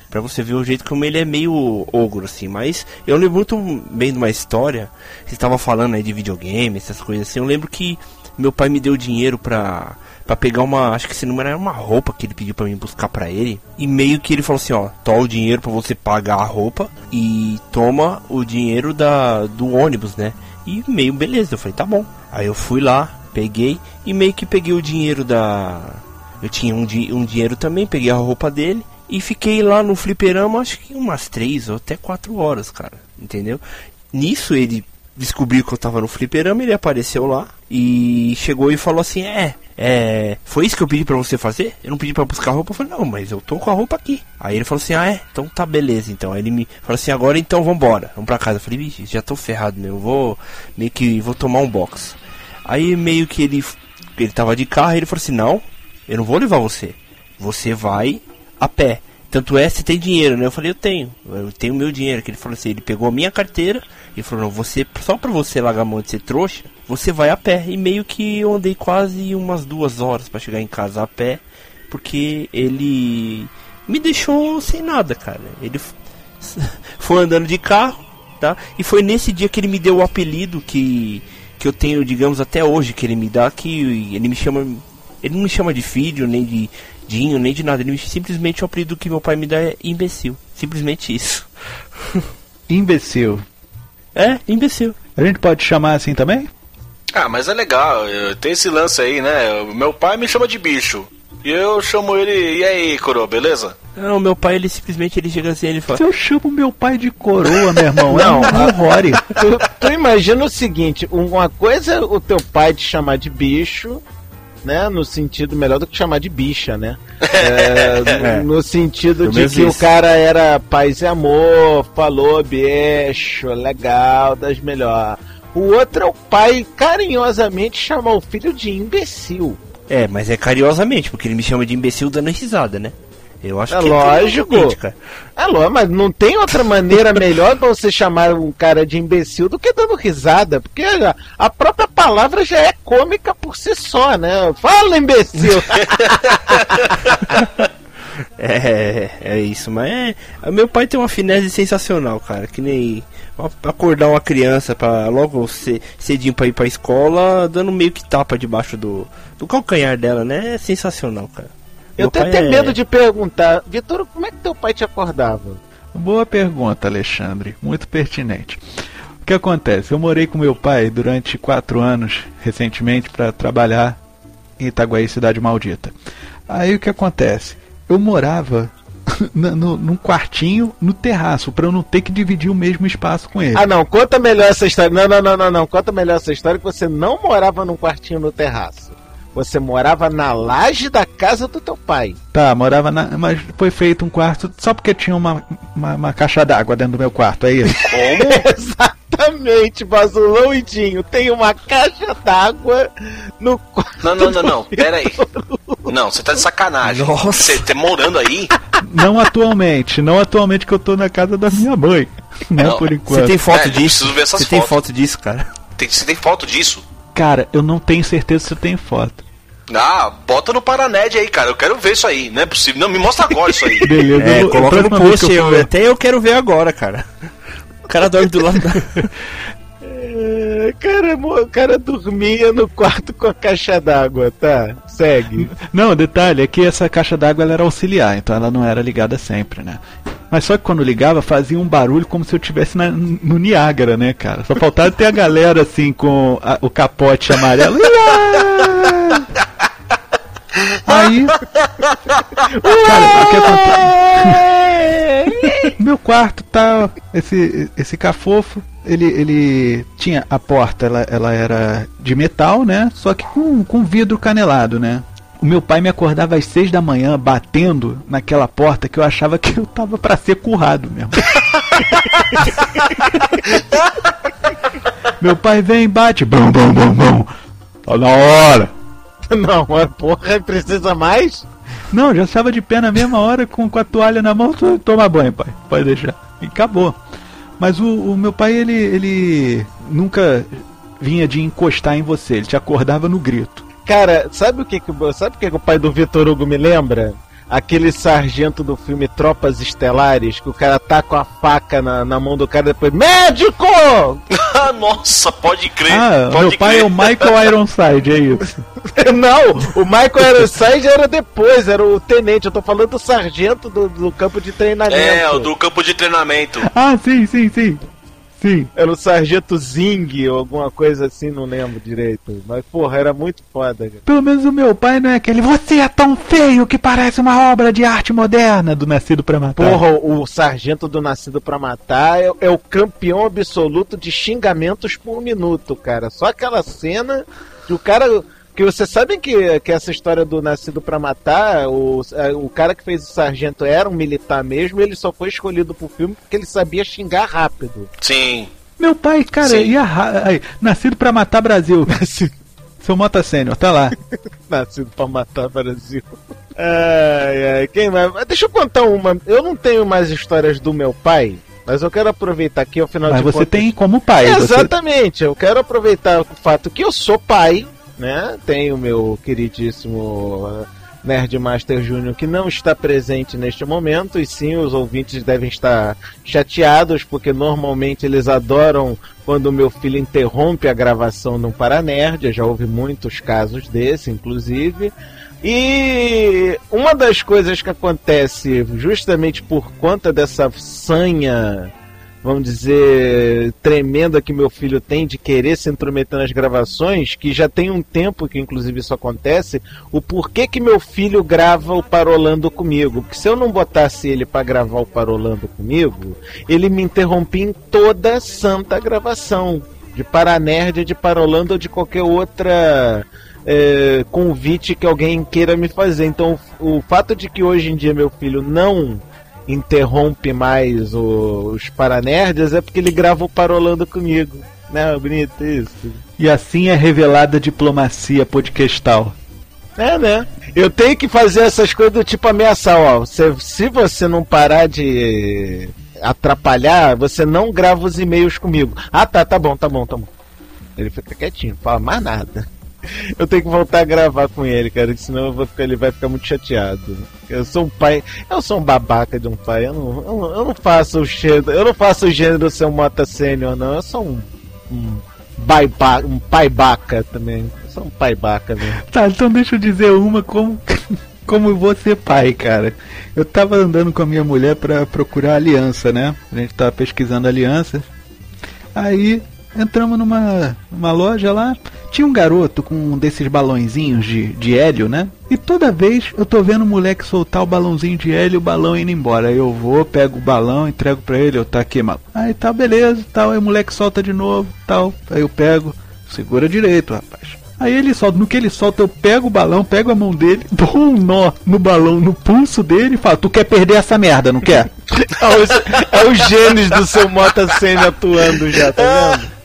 Pra você ver o jeito como ele é meio ogro, assim. Mas eu lembro muito bem de uma história. Você estava falando aí de videogame, essas coisas assim. Eu lembro que meu pai me deu dinheiro pra, pra pegar uma... Acho que esse número era uma roupa que ele pediu pra mim buscar pra ele. E meio que ele falou assim, ó... Toma o dinheiro pra você pagar a roupa. E toma o dinheiro da, do ônibus, né? E meio beleza. Eu falei, tá bom. Aí eu fui lá, peguei. E meio que peguei o dinheiro da... Eu tinha um, di- um dinheiro também. Peguei a roupa dele. E fiquei lá no fliperama, acho que umas três ou até quatro horas, cara. Entendeu? Nisso ele descobriu que eu tava no fliperama, ele apareceu lá e chegou e falou assim, é, é, foi isso que eu pedi pra você fazer? Eu não pedi pra buscar roupa? Eu falei, não, mas eu tô com a roupa aqui. Aí ele falou assim, ah é? Então tá beleza, então. Aí ele me falou assim, agora então vambora, vamos pra casa. Eu falei, vixe, já tô ferrado, meu, eu vou, meio que, vou tomar um box. Aí meio que ele, ele tava de carro, ele falou assim, não, eu não vou levar você, você vai a pé. Tanto é, você tem dinheiro, né? Eu falei, eu tenho, eu tenho meu dinheiro. Que ele falou assim, ele pegou a minha carteira e falou, não, você, só pra você largar a mão de ser trouxa, você vai a pé. E meio que eu andei quase umas duas horas pra chegar em casa a pé, porque ele me deixou sem nada, cara. Ele foi andando de carro, tá? E foi nesse dia que ele me deu o apelido que, que eu tenho, digamos, até hoje, que ele me dá, que ele me chama... Ele não me chama de filho, nem de Dinho, nem de nada. Ele me, simplesmente o apelido que meu pai me dá é imbecil. Simplesmente isso. Imbecil. É, imbecil. A gente pode chamar assim também? Ah, mas é legal. Tem esse lance aí, né? Meu pai me chama de bicho. E eu chamo ele... E aí, coroa, beleza? Não, meu pai, ele simplesmente ele chega assim e ele fala... Se eu chamo meu pai de coroa, meu irmão, não, é um horror. tu, tu imagina o seguinte, uma coisa é o teu pai te chamar de bicho... Né, no sentido melhor do que chamar de bicha, né? É, no, no sentido eu de que isso. o cara era paz e amor, falou bicho, legal, das melhores. O outro é o pai carinhosamente chamar o filho de imbecil. É, mas é carinhosamente, porque ele me chama de imbecil dando risada, né? Eu acho é que lógico. É lógico. É lógico, mas não tem outra maneira melhor pra você chamar um cara de imbecil do que dando risada, porque a, a própria palavra já é cômica por si só, né? Fala, imbecil! é, é isso, mas é, meu pai tem uma finesse sensacional, cara, que nem acordar uma criança pra logo cedinho pra ir pra escola, dando meio que tapa debaixo do, do calcanhar dela, né? É sensacional, cara. Eu tenho até é... medo de perguntar, Vitor, como é que teu pai te acordava? Boa pergunta, Alexandre, muito pertinente. O que acontece? Eu morei com meu pai durante quatro anos, recentemente, para trabalhar em Itaguaí, Cidade Maldita. Aí o que acontece? Eu morava no, no, num quartinho no terraço, para eu não ter que dividir o mesmo espaço com ele. Ah não, conta melhor essa história, não, não, não, não, não. Conta melhor essa história que você não morava num quartinho no terraço. Você morava na laje da casa do teu pai. Tá, morava na... Mas foi feito um quarto só porque tinha uma, uma, uma caixa d'água dentro do meu quarto, é isso? Como? Exatamente, Basulão e Dinho. Tem uma caixa d'água no quarto. Não, não, não, não, pera aí. Não, você tá de sacanagem. Nossa. Você tá morando aí? Não atualmente, não atualmente que eu tô na casa da minha mãe. Né, não, por enquanto. Você tem foto é, disso? Preciso ver essas você fotos. tem foto disso, cara? Tem, você tem foto disso? Cara, eu não tenho certeza se eu tenho foto. Ah, bota no Paranet aí, cara. Eu quero ver isso aí. Não é possível. Não, me mostra agora isso aí. Beleza, é, eu, coloca no post. eu Eu, até eu quero ver agora, cara. O cara dorme do lado da... é, cara, o cara dormia no quarto com a caixa d'água, tá? Segue. Não, detalhe é que essa caixa d'água ela era auxiliar, então ela não era ligada sempre, né? Mas só que quando ligava fazia um barulho como se eu estivesse no Niágara, né, cara? Só faltava ter a galera assim com a, o capote amarelo. Aí, cara, o que acontece? Meu quarto tá esse esse cafofo, ele ele tinha a porta, ela, ela era de metal, né? Só que com com vidro canelado, né? O meu pai me acordava às seis da manhã batendo naquela porta que eu achava que eu tava pra ser currado mesmo. Meu pai vem, bate, bum bum bum bum. Tá na hora. Não, porra, precisa mais? Não, já estava de pé na mesma hora com, com a toalha na mão. Toma banho, pai, pode deixar. E acabou. Mas o, o meu pai, ele, ele nunca vinha de encostar em você, ele te acordava no grito. Cara, sabe o que que, sabe o, que que o pai do Vitor Hugo me lembra? aquele sargento do filme Tropas Estelares, que o cara tá com a faca na, na mão do cara e depois, médico! Nossa, pode crer. Ah, pode meu pai crer. é o Michael Ironside, é isso. Não, o Michael Ironside era depois, era o tenente. Eu tô falando do sargento do, do campo de treinamento. É, o do campo de treinamento. Ah, sim, sim, sim. Sim. Era o sargento Zing ou alguma coisa assim, não lembro direito. Mas, porra, era muito foda, cara. Pelo menos o meu pai não é aquele você é tão feio que parece uma obra de arte moderna do Nascido pra Matar. Porra, o sargento do Nascido pra Matar é, é o campeão absoluto de xingamentos por minuto, cara. Só aquela cena que o cara... Que vocês sabem que, que essa história do Nascido pra Matar, o, o cara que fez o sargento era um militar mesmo, e ele só foi escolhido pro filme porque ele sabia xingar rápido. Sim. Meu pai, cara, Sim. ia ra... aí, Nascido pra Matar Brasil. Seu Mota Sênior, tá lá. Nascido pra Matar Brasil. Ai, ai, quem mais? Deixa eu contar uma. Eu não tenho mais histórias do meu pai, mas eu quero aproveitar aqui, ao final Mas de você contas... tem como pai. Exatamente, você... eu quero aproveitar o fato que eu sou pai, né? Tenho meu queridíssimo Nerdmaster Júnior que não está presente neste momento, e sim, os ouvintes devem estar chateados, porque normalmente eles adoram quando o meu filho interrompe a gravação no Paranerd. Já houve muitos casos desse, inclusive. E uma das coisas que acontece justamente por conta dessa sanha, vamos dizer, tremenda que meu filho tem de querer se intrometer nas gravações, que já tem um tempo que inclusive isso acontece, o porquê que meu filho grava o Parolando comigo. Porque se eu não botasse ele para gravar o Parolando comigo, ele me interrompia em toda santa gravação, de Paranerd, de Parolando ou de qualquer outra é, convite que alguém queira me fazer. Então o, o fato de que hoje em dia meu filho não interrompe mais o, os Paranerds é porque ele grava o Parolando comigo. Né, bonito isso. E assim é revelada a diplomacia podcastal. É, né? Eu tenho que fazer essas coisas do tipo ameaçar, ó. Você, se você não parar de atrapalhar, você não grava os e-mails comigo. Ah, tá, tá bom, tá bom, tá bom. Ele fica quietinho, não fala mais nada. Eu tenho que voltar a gravar com ele, cara, senão eu vou ficar, ele vai ficar muito chateado. Eu sou um pai, eu sou um babaca de um pai. Eu não, eu não, eu não faço o gênero, eu não faço o gênero do seu Mota Sênior, não. Eu sou um, um, baiba, um paibaca também. Eu sou um paibaca mesmo. Tá, então deixa eu dizer uma como, como você pai, cara. Eu tava andando com a minha mulher pra procurar aliança, né? A gente tava pesquisando alianças. Aí entramos numa, numa loja lá, tinha um garoto com um desses balãozinhos de, de hélio, né? E toda vez eu tô vendo o moleque soltar o balãozinho de hélio e o balão indo embora. Aí eu vou, pego o balão, entrego pra ele, eu tá aqui, mano. Aí tá, beleza, tal, aí o moleque solta de novo, tal. Aí eu pego, segura direito, rapaz. Aí ele solta, no que ele solta eu pego o balão, pego a mão dele, dou um nó no balão, no pulso dele e falo, tu quer perder essa merda, não quer? É o genes do seu Mota Sênior atuando já, tá vendo?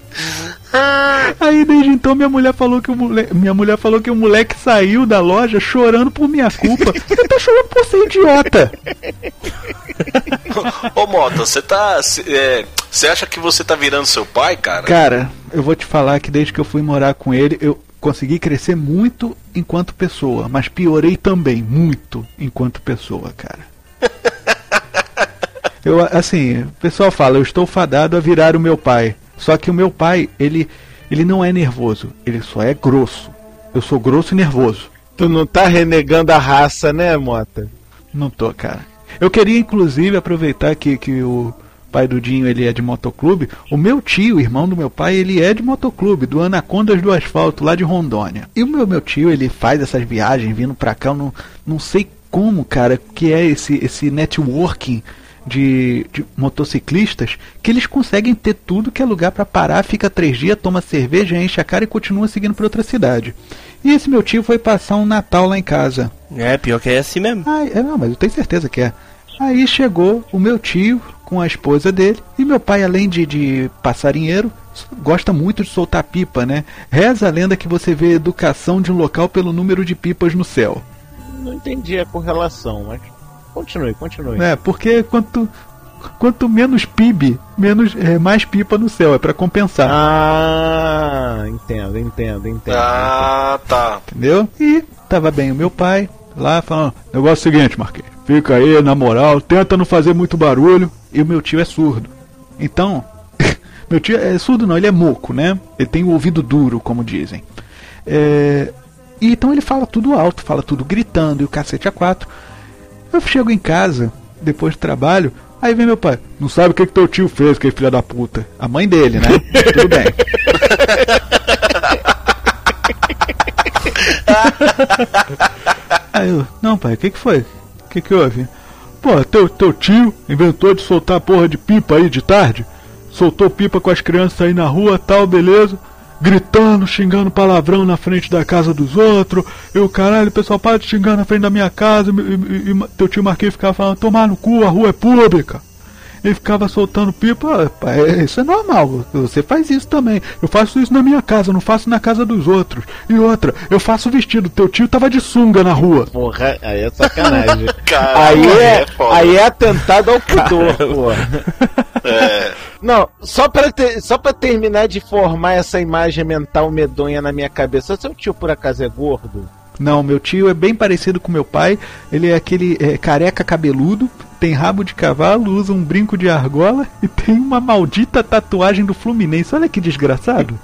Aí desde então minha mulher falou que o moleque, minha mulher falou que o moleque saiu da loja chorando por minha culpa. Ele tá chorando por ser idiota. Ô Mota, você tá. Você é, acha que você tá virando seu pai, cara? Cara, eu vou te falar que desde que eu fui morar com ele, eu consegui crescer muito enquanto pessoa, mas piorei também muito enquanto pessoa, cara. Eu, assim, o pessoal fala, eu estou fadado a virar o meu pai. Só que o meu pai, ele, ele não é nervoso, ele só é grosso. Eu sou grosso e nervoso. Tu não tá renegando a raça, né, Mota? Não tô, cara. Eu queria, inclusive, aproveitar que, que o pai do Dinho, ele é de motoclube. O meu tio, irmão do meu pai, ele é de motoclube, do Anacondas do Asfalto, lá de Rondônia. E o meu, meu tio, ele faz essas viagens vindo pra cá, eu não, não sei como, cara, que é esse, esse networking De, de motociclistas, que eles conseguem ter tudo que é lugar para parar, fica três dias, toma cerveja, enche a cara e continua seguindo para outra cidade. E esse meu tio foi passar um Natal lá em casa. É, pior que é assim mesmo. Ai, é, não, mas eu tenho certeza que é. Aí chegou o meu tio com a esposa dele, e meu pai, além de, de passarinheiro, gosta muito de soltar pipa, né? Reza a lenda que você vê a educação de um local pelo número de pipas no céu. Não entendi a correlação, mas continue, continue. É, porque quanto, quanto menos P I B, menos, é, mais pipa no céu, é pra compensar. Ah, entendo, entendo, entendo. Ah, tá. Entendeu? E tava bem o meu pai, lá falando, negócio é o seguinte, Marquinhos, fica aí na moral, tenta não fazer muito barulho. E o meu tio é surdo. Então, meu tio é surdo não, ele é moco, né? Ele tem o ouvido duro, como dizem. É, e então ele fala tudo alto, fala tudo gritando e o cacete a quatro. Eu chego em casa, depois do trabalho, aí vem meu pai, não sabe o que, que teu tio fez, que é filha da puta. A mãe dele, né? Tudo bem. Aí eu, não pai, o que que foi? O que que houve? Pô, teu, teu tio inventou de soltar porra de pipa aí de tarde. Soltou pipa com as crianças aí na rua, tal, beleza. Gritando, xingando palavrão na frente da casa dos outros. Eu, caralho, o pessoal para de xingar na frente da minha casa. E, e, e teu tio Marquinhos ficava falando, tomar no cu, a rua é pública. Ele ficava soltando pipa, pai, isso é normal, você faz isso também. Eu faço isso na minha casa, não faço na casa dos outros. E outra, eu faço vestido, teu tio tava de sunga na rua. Porra, aí é sacanagem. Caramba, aí, é, é aí é atentado ao pudor, porra. É. Não, só pra, ter, só pra terminar de formar essa imagem mental medonha na minha cabeça, seu tio por acaso é gordo? Não, meu tio é bem parecido com meu pai. Ele é aquele é, careca cabeludo, tem rabo de cavalo, usa um brinco de argola e tem uma maldita tatuagem do Fluminense. Olha que desgraçado.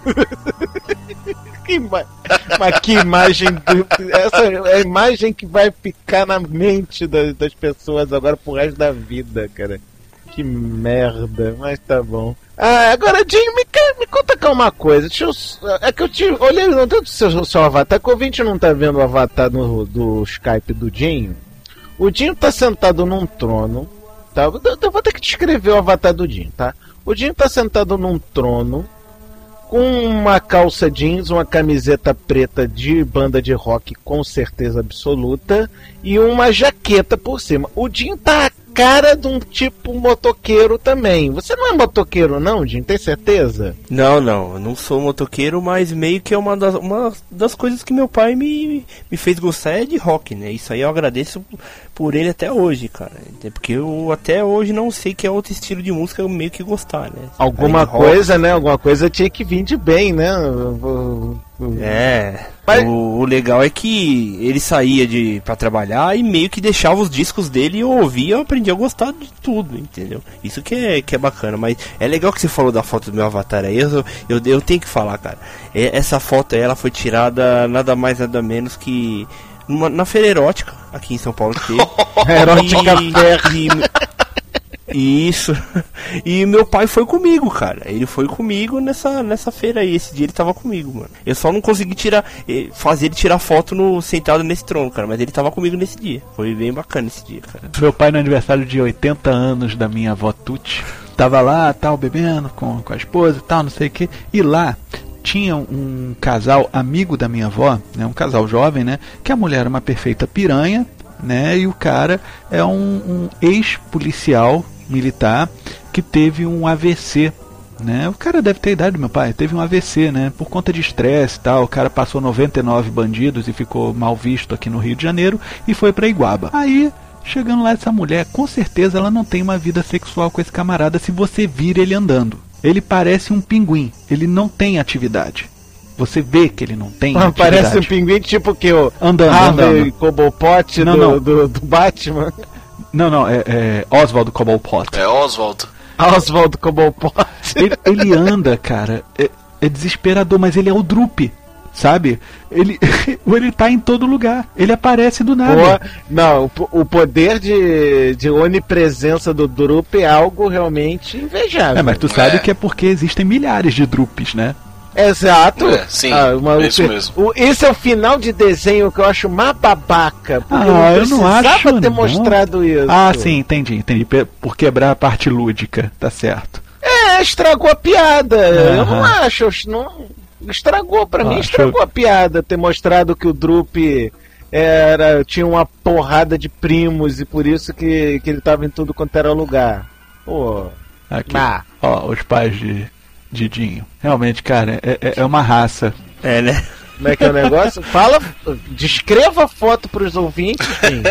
que ima... Mas que imagem do... Essa é a imagem que vai ficar na mente das, das pessoas agora pro resto da vida, cara. Que merda, mas tá bom. Ah, agora, Dinho, me, me conta cá uma coisa. Deixa eu, é que eu te olhei no do seu, seu avatar, que o ouvinte não tá vendo o avatar no, do Skype do Dinho. O Dinho tá sentado num trono, tá? Eu, eu vou ter que descrever o avatar do Dinho, tá? O Dinho tá sentado num trono, com uma calça jeans, uma camiseta preta de banda de rock, com certeza absoluta, e uma jaqueta por cima. O Dinho tá a cara de um tipo motoqueiro também. Você não é motoqueiro não, Dinho? Tem certeza? Não, não, eu não sou motoqueiro, mas meio que é uma das, uma das coisas que meu pai me, me fez gostar é de rock, né? Isso aí eu agradeço por ele até hoje, cara. Porque eu até hoje não sei que é outro estilo de música eu meio que gostar, né? Alguma coisa, né? Alguma coisa tinha que vir de bem, né? É, Mas... o, o legal é que ele saía de pra trabalhar e meio que deixava os discos dele e eu ouvia, eu aprendi a gostar de tudo, entendeu? Isso que é, que é bacana, mas é legal que você falou da foto do meu avatar aí, eu, eu, eu tenho que falar, cara. É, essa foto aí, ela foi tirada nada mais nada menos que numa, na Feira Erótica, aqui em São Paulo que teve. Erótica e, e, Isso. E meu pai foi comigo, cara. Ele foi comigo nessa, nessa feira aí. Esse dia ele tava comigo, mano. Eu só não consegui tirar, fazer ele tirar foto no, sentado nesse trono, cara. Mas ele tava comigo nesse dia. Foi bem bacana esse dia, cara. Meu pai, no aniversário de oitenta anos da minha avó Tuti, tava lá, tal, bebendo com, com a esposa e tal, não sei o que. E lá tinha um casal amigo da minha avó, né, um casal jovem, né? Que a mulher era uma perfeita piranha, né? E o cara é um, um ex-policial militar que teve um A V C, né? O cara deve ter a idade do meu pai, teve um A V C, né? Por conta de estresse e tal, o cara passou noventa e nove bandidos e ficou mal visto aqui no Rio de Janeiro e foi pra Iguaba. Aí, chegando lá, essa mulher, com certeza ela não tem uma vida sexual com esse camarada se você vir ele andando. Ele parece um pinguim, ele não tem atividade. Você vê que ele não tem ah, atividade. Parece um pinguim tipo que o andando, Harvey andando. Cobblepot não, do, não. Do, do Batman. Não, não, é, é Oswald Cobblepot. É Oswald. Oswald Cobblepot. Ele, ele anda, cara, é, é desesperador, mas ele é o Drup, sabe? Ele, ele tá em todo lugar, ele aparece do nada. Pô, não, o, o poder de, de onipresença do Drup é algo realmente invejável. É, mas tu sabe É. que é porque existem milhares de Drups, né? Exato. É, sim, ah, uma, é isso o, mesmo. O, esse é o final de desenho que eu acho mais babaca. Porque Ah, eu não não precisava acho, ter não. mostrado isso. Ah, sim, entendi, entendi. Pe- Por quebrar a parte lúdica, tá certo. É, estragou a piada. Eu não Aham. acho. Não, estragou, pra Ah, mim, acho- estragou a piada ter mostrado que o Drup era, tinha uma porrada de primos e por isso que, que ele tava em tudo quanto era lugar. Pô. Aqui, Ah. ó, os pais de Didinho. Realmente, cara, é, é- é uma raça. É, né? Como é que é o negócio? Fala, descreva a foto pros ouvintes, sim.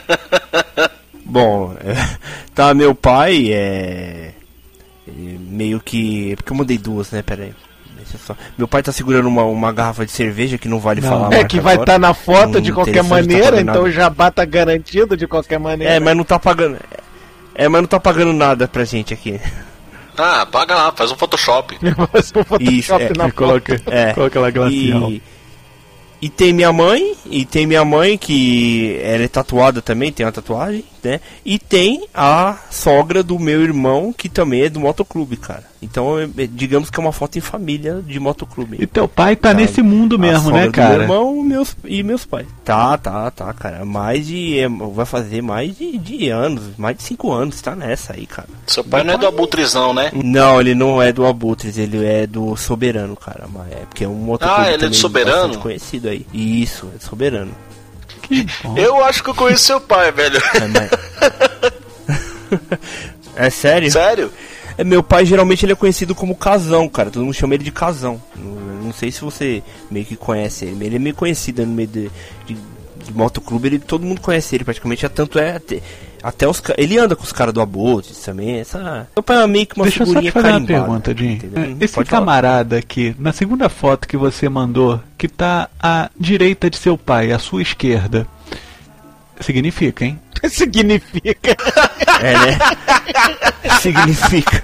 Bom, é, tá, meu pai é, é meio que... Porque eu mudei duas, né? Pera aí. Deixa só. Meu pai tá segurando uma, uma garrafa de cerveja que não vale não, falar. É que vai estar tá na foto não de qualquer maneira, tá então o jabá tá garantido de qualquer maneira. É, mas não tá pagando. É, mas não tá pagando nada pra gente aqui. Ah, paga lá, faz um Photoshop. Faz um Photoshop Isso, é, na coloca, é, coloca lá glacial. E, e tem minha mãe, e tem minha mãe que ela é tatuada também, tem uma tatuagem, né? E tem a sogra do meu irmão, que também é do motoclube, cara. Então, é, digamos que é uma foto em família de motoclube. E teu pai tá, tá nesse mundo mesmo, né, cara? Meu irmão meus, e meus pais. Tá, tá, tá, cara. Mais de. É, vai fazer mais de, de anos, mais de cinco anos, tá nessa aí, cara. Seu pai meu não pai... é do Abutres, não, né? Não, ele não é do Abutres, ele é do Soberano, cara. Mas é porque é um motoclube. Ah, ele é do Soberano? Conhecido aí. Isso, é do Soberano. Eu acho que eu conheço seu pai, velho. É, mas... é sério? Sério? É, meu pai geralmente ele é conhecido como Casão, cara. Todo mundo chama ele de Casão. Não, não sei se você meio que conhece ele. Ele é meio conhecido no meio de, de, de motoclube. Ele, todo mundo conhece ele praticamente. Tanto é até, até os ele anda com os caras do Abutres também. Essa, meu pai é meio que uma Deixa figurinha carimbada. Deixa eu só te fazer carimbada, uma pergunta, Jim. Esse Pode camarada falar. aqui, na segunda foto que você mandou, que tá à direita de seu pai, à sua esquerda, significa, hein? Significa. É, né? Significa.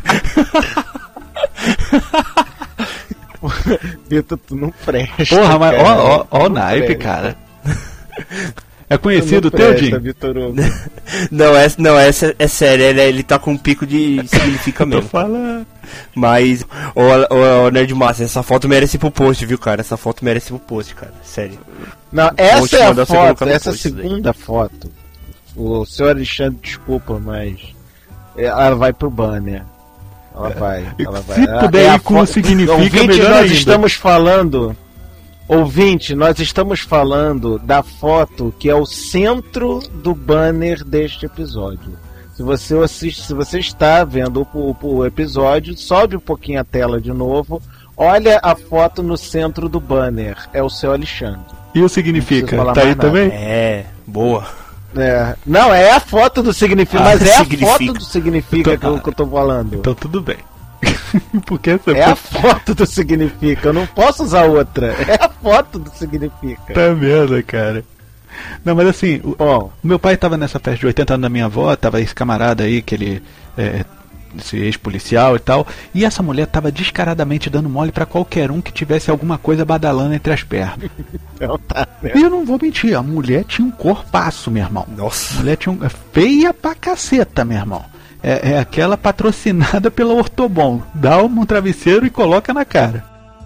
Vitor, tu não presta. Porra, mas ó, ó, ó o naipe, cara. É conhecido o teu, Jim? Não, essa, não, essa é sério, ele, ele tá com um pico de significa mesmo. Fala. Mas, ô, ô, ô Nerd Master, essa foto merece pro post, viu, cara? Essa foto merece pro post, cara, sério. Não, essa é a foto, essa segunda foto. O seu Alexandre, desculpa, mas ela vai pro banner. Ela vai, ela vai. Se puder é ir com o significa, ouvinte, melhor nós ainda. estamos falando, ouvinte, nós estamos falando da foto que é o centro do banner deste episódio. Se você assiste, se você está vendo o, o episódio, sobe um pouquinho a tela de novo. Olha a foto no centro do banner. É o seu Alexandre. E o significa? Tá aí também? É, boa. É. Não, é a foto do significa, ah, mas é significa. a foto do significa então, que, eu, que eu tô falando. Então tudo bem. Porque essa é a foto do significa, eu não posso usar outra. É a foto do significa. Tá merda, cara. Não, mas assim, o, Bom, o meu pai tava nessa festa de oitenta anos da minha avó, tava esse camarada aí, que ele é, esse ex-policial e tal, e essa mulher tava descaradamente dando mole pra qualquer um que tivesse alguma coisa badalando entre as pernas. Então tá, né? E eu não vou mentir, a mulher tinha um corpaço, meu irmão. Nossa. A mulher tinha um, feia pra caceta, meu irmão. É, é aquela patrocinada pela Ortobon. Dá um travesseiro e coloca na cara.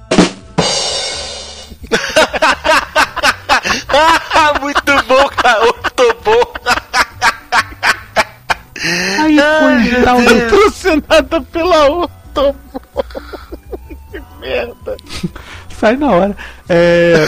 Muito bom, cara. Ortobon. Aí foi tal de... patrocinada pela Ortobon. Que merda. Sai na hora. É...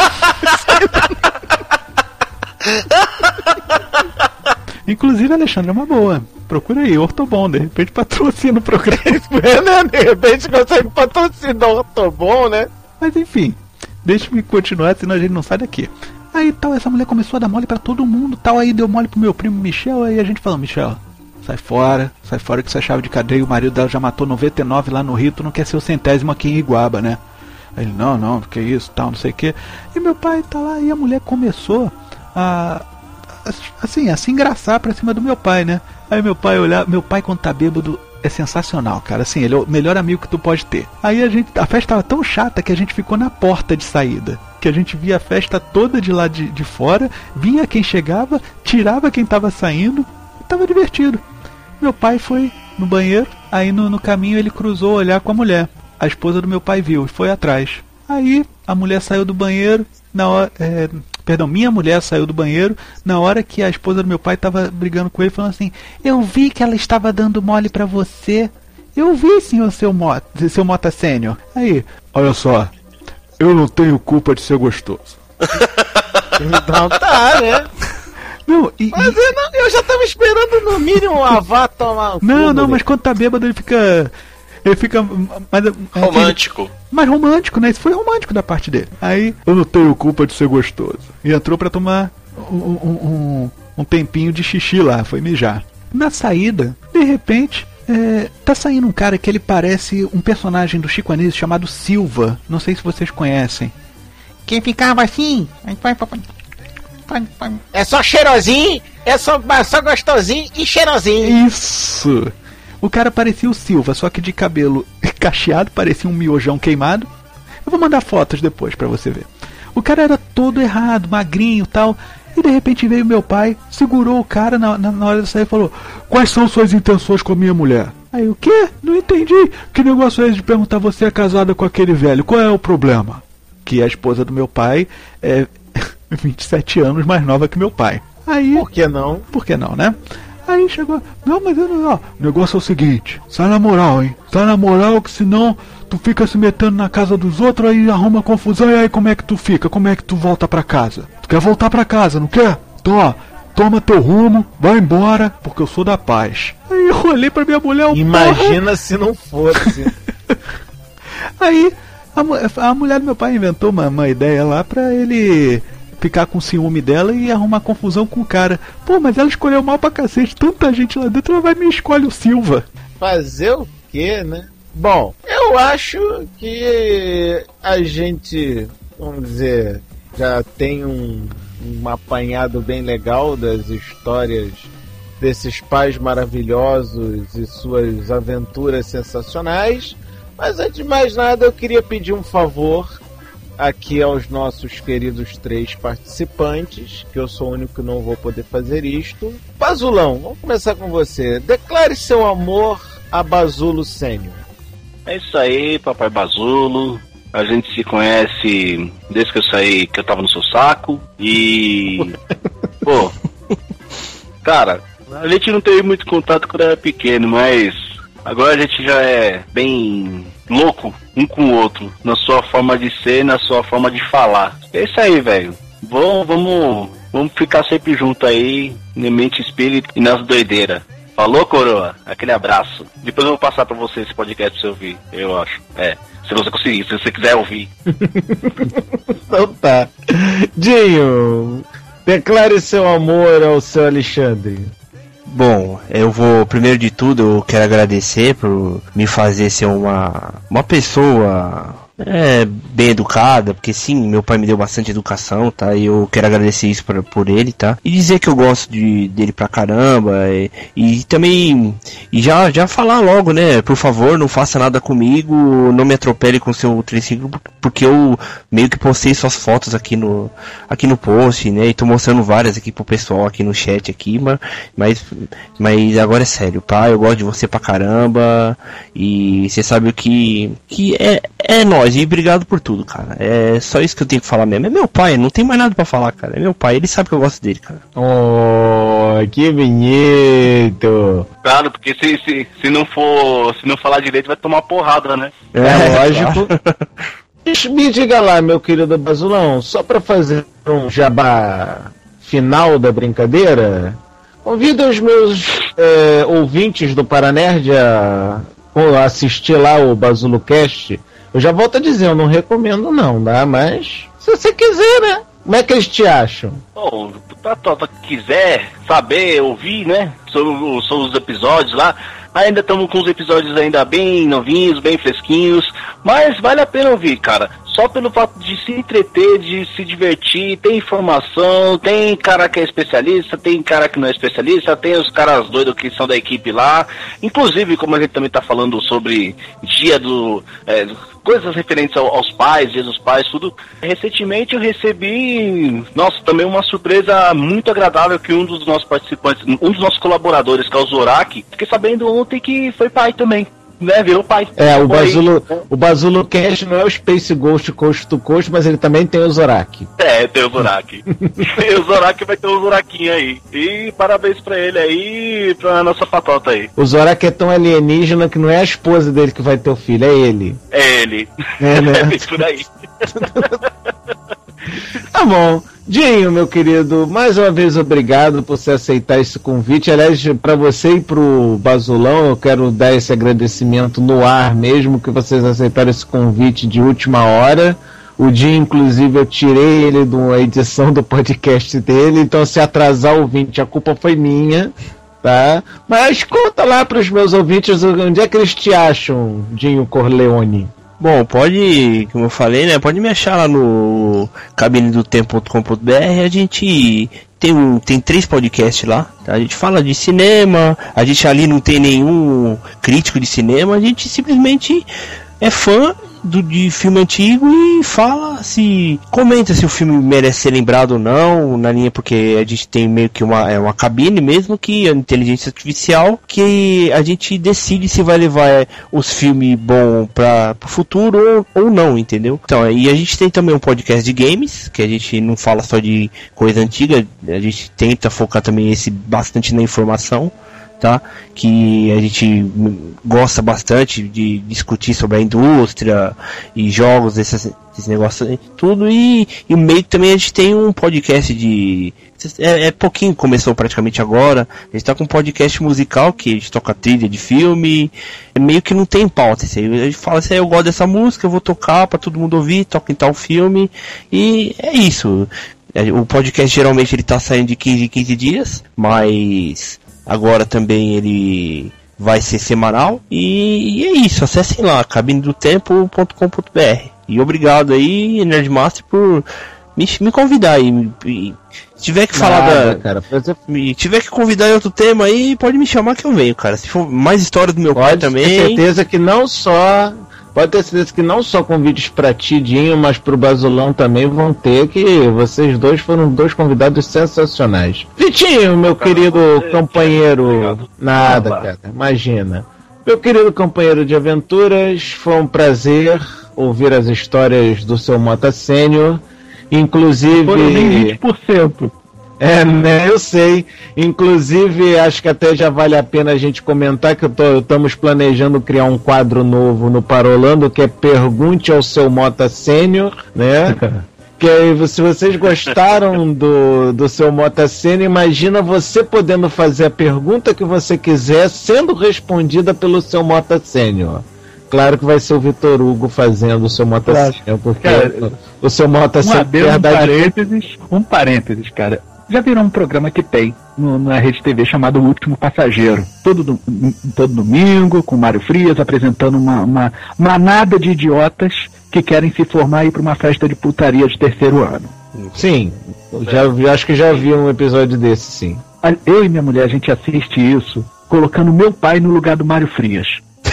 Inclusive, Alexandre, é uma boa. Procura aí, Ortobon, de repente patrocina o programa. De repente consegue patrocinar o Ortobon, né? Mas enfim, deixa-me continuar, senão a gente não sai daqui. Aí tal, essa mulher começou a dar mole pra todo mundo, tal, aí deu mole pro meu primo Michel, aí a gente falou, Michel, sai fora, sai fora que essa chave de cadeia, o marido dela já matou noventa e nove lá no Rio, tu não quer ser o centésimo aqui em Iguaba, né? Aí ele, não, não, que isso, tal, não sei o que. E meu pai tá lá, e a mulher começou a... assim, a se engraçar pra cima do meu pai, né? Aí meu pai olhar, meu pai quando tá bêbado é sensacional, cara, assim, ele é o melhor amigo que tu pode ter. Aí a gente, a festa tava tão chata que a gente ficou na porta de saída, que a gente via a festa toda de lá de, de fora, vinha quem chegava, tirava quem tava saindo, e tava divertido. Meu pai foi no banheiro, aí no, no caminho ele cruzou olhar com a mulher. A esposa do meu pai viu e foi atrás. Aí a mulher saiu do banheiro, na hora... É, Perdão, minha mulher saiu do banheiro na hora que a esposa do meu pai estava brigando com ele, falando assim, eu vi que ela estava dando mole pra você. Eu vi, senhor, seu Mota, seu Mota Sênior. Aí, olha só, eu não tenho culpa de ser gostoso. Então tá, né? Não, e, mas eu, não, eu já tava esperando no mínimo o Avá tomar um Não, não, mas quando tá bêbado ele fica... Ele fica mais romântico. Assim, mais romântico, né? Isso foi romântico da parte dele. Aí, eu não tenho culpa de ser gostoso. E entrou pra tomar um, um, um, um tempinho de xixi lá, foi mijar. Na saída, de repente, É, tá saindo um cara que ele parece um personagem do Chico Anísio chamado Silva. Não sei se vocês conhecem. Quem ficava assim? É só cheirosinho, é só, só gostosinho e cheirosinho. Isso! O cara parecia o Silva, só que de cabelo cacheado, parecia um miojão queimado. Eu vou mandar fotos depois pra você ver. O cara era todo errado, magrinho e tal. E de repente veio meu pai, segurou o cara na, na, na hora de sair e falou: quais são suas intenções com a minha mulher? Aí o quê? Não entendi. Que negócio é esse de perguntar você é casada com aquele velho? Qual é o problema? Que a esposa do meu pai é vinte e sete anos mais nova que meu pai. Aí, por que não? Por que não, né? Aí chegou, não, mas eu não, ó, o negócio é o seguinte, sai na moral, hein? Sai na moral que senão tu fica se metendo na casa dos outros, aí arruma confusão, e aí como é que tu fica? Como é que tu volta pra casa? Tu quer voltar pra casa, não quer? Então, ó, toma teu rumo, vai embora, porque eu sou da paz. Aí eu olhei pra minha mulher, imagina porra. Se não fosse. Aí a, a mulher do meu pai inventou uma, uma ideia lá pra ele ficar com ciúme dela e arrumar confusão com o cara. Pô, mas ela escolheu mal pra cacete, tanta gente lá dentro, ela vai me escolhe o Silva. Fazer o quê, né? Bom, eu acho que a gente, vamos dizer, já tem um, um apanhado bem legal das histórias desses pais maravilhosos e suas aventuras sensacionais. Mas antes de mais nada, eu queria pedir um favor aqui aos nossos queridos três participantes, que eu sou o único que não vou poder fazer isto. Bazulão, vamos começar com você. Declare seu amor a Bazulo Sênior. É isso aí, papai Bazulo. A gente se conhece desde que eu saí, que eu tava no seu saco. E... pô... cara, a gente não teve muito contato quando eu era pequeno, mas... agora a gente já é bem louco um com o outro, na sua forma de ser, na sua forma de falar. É isso aí, velho. Vamos, vamos, vamos ficar sempre junto aí, na mente, espírito e nas doideiras. Falou, coroa? Aquele abraço. Depois eu vou passar pra você esse podcast pra você ouvir, eu acho. É, se você conseguir, se você quiser ouvir. Então tá. Dinho, declare seu amor ao seu Alexandre. Bom, eu vou, primeiro de tudo, eu quero agradecer por me fazer ser uma, uma pessoa é, bem educada, porque sim, meu pai me deu bastante educação, tá? E eu quero agradecer isso pra, por ele, tá? E dizer que eu gosto de, dele pra caramba, e, e também, e já, já falar logo, né? Por favor, não faça nada comigo, não me atropele com seu triciclo, porque eu meio que postei suas fotos aqui no, aqui no post, né? E tô mostrando várias aqui pro pessoal aqui no chat aqui, mas, mas, mas agora é sério, pai, eu gosto de você pra caramba, e você sabe o que, que é, é nóis. E obrigado por tudo, cara. É só isso que eu tenho que falar mesmo. É meu pai, não tem mais nada pra falar, cara. É meu pai, ele sabe que eu gosto dele, cara. Oh, que bonito. Claro, porque se, se, se não for, se não falar direito, vai tomar porrada, né? É, é lógico. Claro. Me diga lá, meu querido Bazulão, só pra fazer um jabá final da brincadeira, convido os meus é, ouvintes do Paranerd a, a assistir lá o BazuloCast. Eu já volto a dizer, eu não recomendo não, tá? Mas se você quiser, né? Como é que eles te acham? Bom, pra tu quiser saber, ouvir, né? Sobre, sobre os episódios lá, ainda estamos com os episódios ainda bem novinhos, bem fresquinhos, mas vale a pena ouvir, cara. Só pelo fato de se entreter, de se divertir, tem informação, tem cara que é especialista, tem cara que não é especialista, tem os caras doidos que são da equipe lá. Inclusive, como a gente também tá falando sobre dia do... É, coisas referentes ao, aos pais, dias dos pais, tudo. Recentemente eu recebi, nossa, também uma surpresa muito agradável que um dos nossos participantes, um dos nossos colaboradores, que é o Zorak, fiquei sabendo ontem que foi pai também. Né, virou pai. É, o Bazulo, o Bazulo Cash não é o Space Ghost Coast to Coast, mas ele também tem o Zorak. É, tem o Zorak. E o Zorak vai ter o Zoraquinho aí. E parabéns pra ele aí, pra nossa patota aí. O Zorak é tão alienígena que não é a esposa dele que vai ter o filho, é ele. É ele. É, né? É por aí. Tá bom. Dinho, meu querido, mais uma vez obrigado por você aceitar esse convite. Aliás, para você e pro Bazulão, eu quero dar esse agradecimento no ar mesmo, que vocês aceitaram esse convite de última hora. O Dinho, inclusive, eu tirei ele de uma edição do podcast dele, então se atrasar o ouvinte, a culpa foi minha. tá? Mas conta lá pros meus ouvintes onde é que eles te acham, Dinho Corleone. Bom, pode, como eu falei, né? Pode me achar lá no cabine do tempo ponto com ponto b r. A gente tem, um, tem três podcasts lá, tá? A gente fala de cinema, a gente ali não tem nenhum crítico de cinema, a gente simplesmente é fã do, de filme antigo e fala se... comenta se o filme merece ser lembrado ou não, na linha, porque a gente tem meio que uma, é uma cabine mesmo, que é inteligência artificial, que a gente decide se vai levar os filmes bons para o futuro ou, ou não, entendeu? Então, e a gente tem também um podcast de games, que a gente não fala só de coisa antiga, a gente tenta focar também esse bastante na informação, tá? Que a gente gosta bastante de discutir sobre a indústria e jogos, esses, esses negócios, tudo. E, e meio que também a gente tem um podcast de... É, é pouquinho, começou praticamente agora. A gente tá com um podcast musical que a gente toca trilha de filme. É meio que não tem pauta. Assim, a gente fala assim, eu gosto dessa música, eu vou tocar pra todo mundo ouvir, toca em tal filme. E é isso. O podcast geralmente ele tá saindo de quinze em quinze dias, mas... agora também ele vai ser semanal. E, e é isso, acessem lá, cabine do tempo ponto com ponto b r. E obrigado aí, Nerdmaster, por me, me convidar aí. E, se tiver que falar Nada, da. Cara, você... me tiver que convidar em outro tema aí, pode me chamar que eu venho, cara. Se for mais história do meu pode pai também. Ter certeza que não só. Pode ter certeza que não só convites pra ti, Dinho, mas pro Basulão também vão ter, que vocês dois foram dois convidados sensacionais. Vitinho, meu cara, querido você, companheiro. Obrigado. Nada, ah, cara, imagina. Meu querido companheiro de aventuras, foi um prazer ouvir as histórias do seu Mota Sênior. Inclusive. Foram nem vinte por cento. É, né, eu sei. Inclusive, acho que até já vale a pena a gente comentar que estamos planejando criar um quadro novo no Parolando, que é Pergunte ao Seu Mota Sênior, né? Que aí, se vocês gostaram do, do Seu Mota Sênior, imagina você podendo fazer a pergunta que você quiser, sendo respondida pelo Seu Mota Sênior. Claro que vai ser o Vitor Hugo fazendo o Seu Mota claro. Sênior, porque cara, o Seu Mota Sênior... Um, verdade... um parênteses, um parênteses, cara. Já viram um programa que tem no, na Rede T V chamado O Último Passageiro? Todo, do, todo domingo, com Mário Frias, apresentando uma, uma manada de idiotas que querem se formar e ir para uma festa de putaria de terceiro ano. Sim, já, acho que já vi um episódio desse, sim. Eu e minha mulher, a gente assiste isso colocando meu pai no lugar do Mário Frias.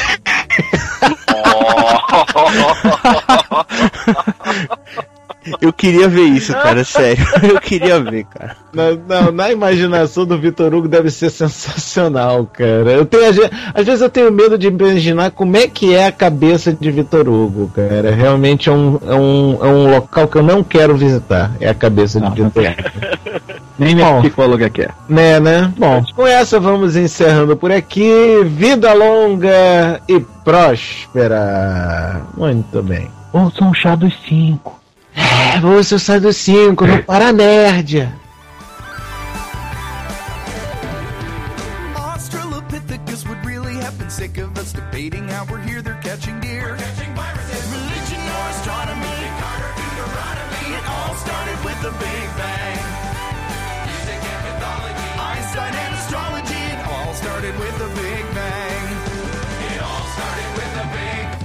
Eu queria ver isso, cara, sério. Eu queria ver, cara. Não, não, na imaginação do Vitor Hugo deve ser sensacional, cara. Eu tenho, às vezes eu tenho medo de imaginar como é que é a cabeça de Vitor Hugo, cara. Realmente é um, é um, é um local que eu não quero visitar. É a cabeça não, de Vitor Hugo. Nem minha psicóloga quer. Né, né? Bom, com essa vamos encerrando por aqui. Vida longa e próspera. Muito bem. Ouçam um chá dos cinco. É, você o Sai dos cinco no Paranerd. Australopithecus would really have been sick of us debating how we're here, they're catching deer. We're catching viruses. Religion or astronomy, Carter, Deuteronomy, it all started with the Big Bang. Music and mythology, Einstein and astrology, it all started with the Big Bang. It all started with the Big Bang.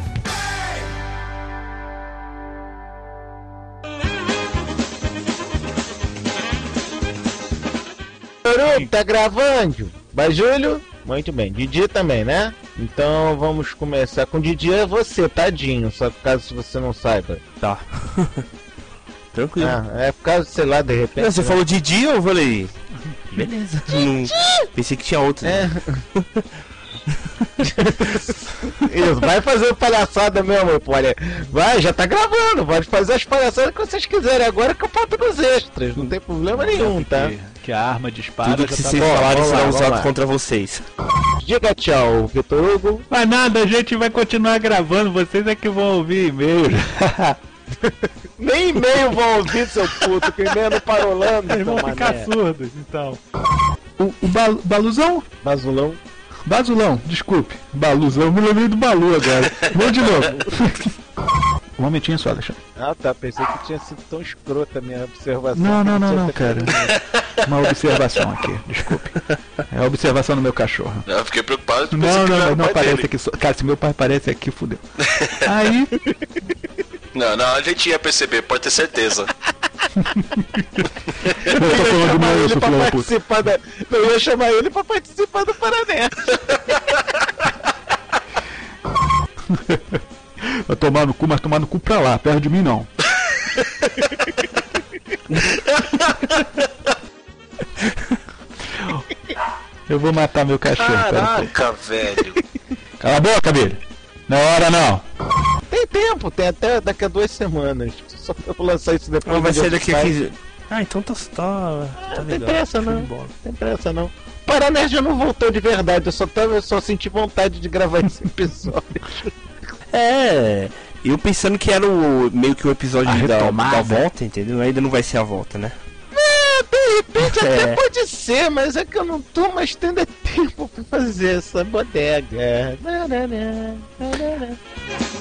Tá gravando? Vai, Júlio? Muito bem. Didi também, né? Então vamos começar com Didi. É você, tadinho. Só caso você não saiba. Tá. Tranquilo. Ah, é por causa, sei lá, de repente. Não, você né? falou Didi, eu falei. Beleza. Não... Pensei que tinha outro. É. Isso, vai fazer palhaçada mesmo, pode. Vai, já tá gravando. Pode fazer as palhaçadas que vocês quiserem. Agora que eu boto nos extras. Não tem problema nenhum, tá? Que a arma dispara. Tudo que já vocês tá falarem será lá, usado contra vocês. Diga tchau, Vitor Hugo. Mas nada, a gente vai continuar gravando. Vocês é que vão ouvir e-mail. Nem e-mail vão ouvir, seu puto. Que e-mail não parolando. Eles vão ficar mané. surdos, então. O, o ba Baluzão? Basulão. Basulão, desculpe. Baluzão, me lembrei do Balu agora. Vamos de novo. Um momentinho só, Alexandre. Ah, tá. Pensei que tinha sido tão escrota a minha observação. Não, não, não, não, cara. Uma observação aqui, desculpe. É a observação do meu cachorro. Eu fiquei preocupado de Não, não, não, não aparece aqui. Cara, se meu pai aparece aqui, fudeu. Aí. Não, não, a gente ia perceber, pode ter certeza. Eu tô falando do meu, eu pra participar da... Eu ia chamar ele pra participar do Paranerd. Vai tomar no cu, mas tomar no cu pra lá, perto de mim não. Eu vou matar meu cachorro. Caraca, velho. Cala a boca, Billy. Não é hora não. Tem tempo, tem até daqui a duas semanas. Só pra eu lançar isso depois. Não vai ser daqui a quinze. Ah, então tá. tá, ah, tá tem legal. pressa não. Tem pressa não. Paranerd já não voltou de verdade, eu só, tava, eu só senti vontade de gravar esse episódio. É, eu pensando que era o meio que o episódio da, da volta, entendeu? Ainda não vai ser a volta, né? É, de repente É. até pode ser, mas é que eu não tô mais tendo tempo pra fazer essa bodega.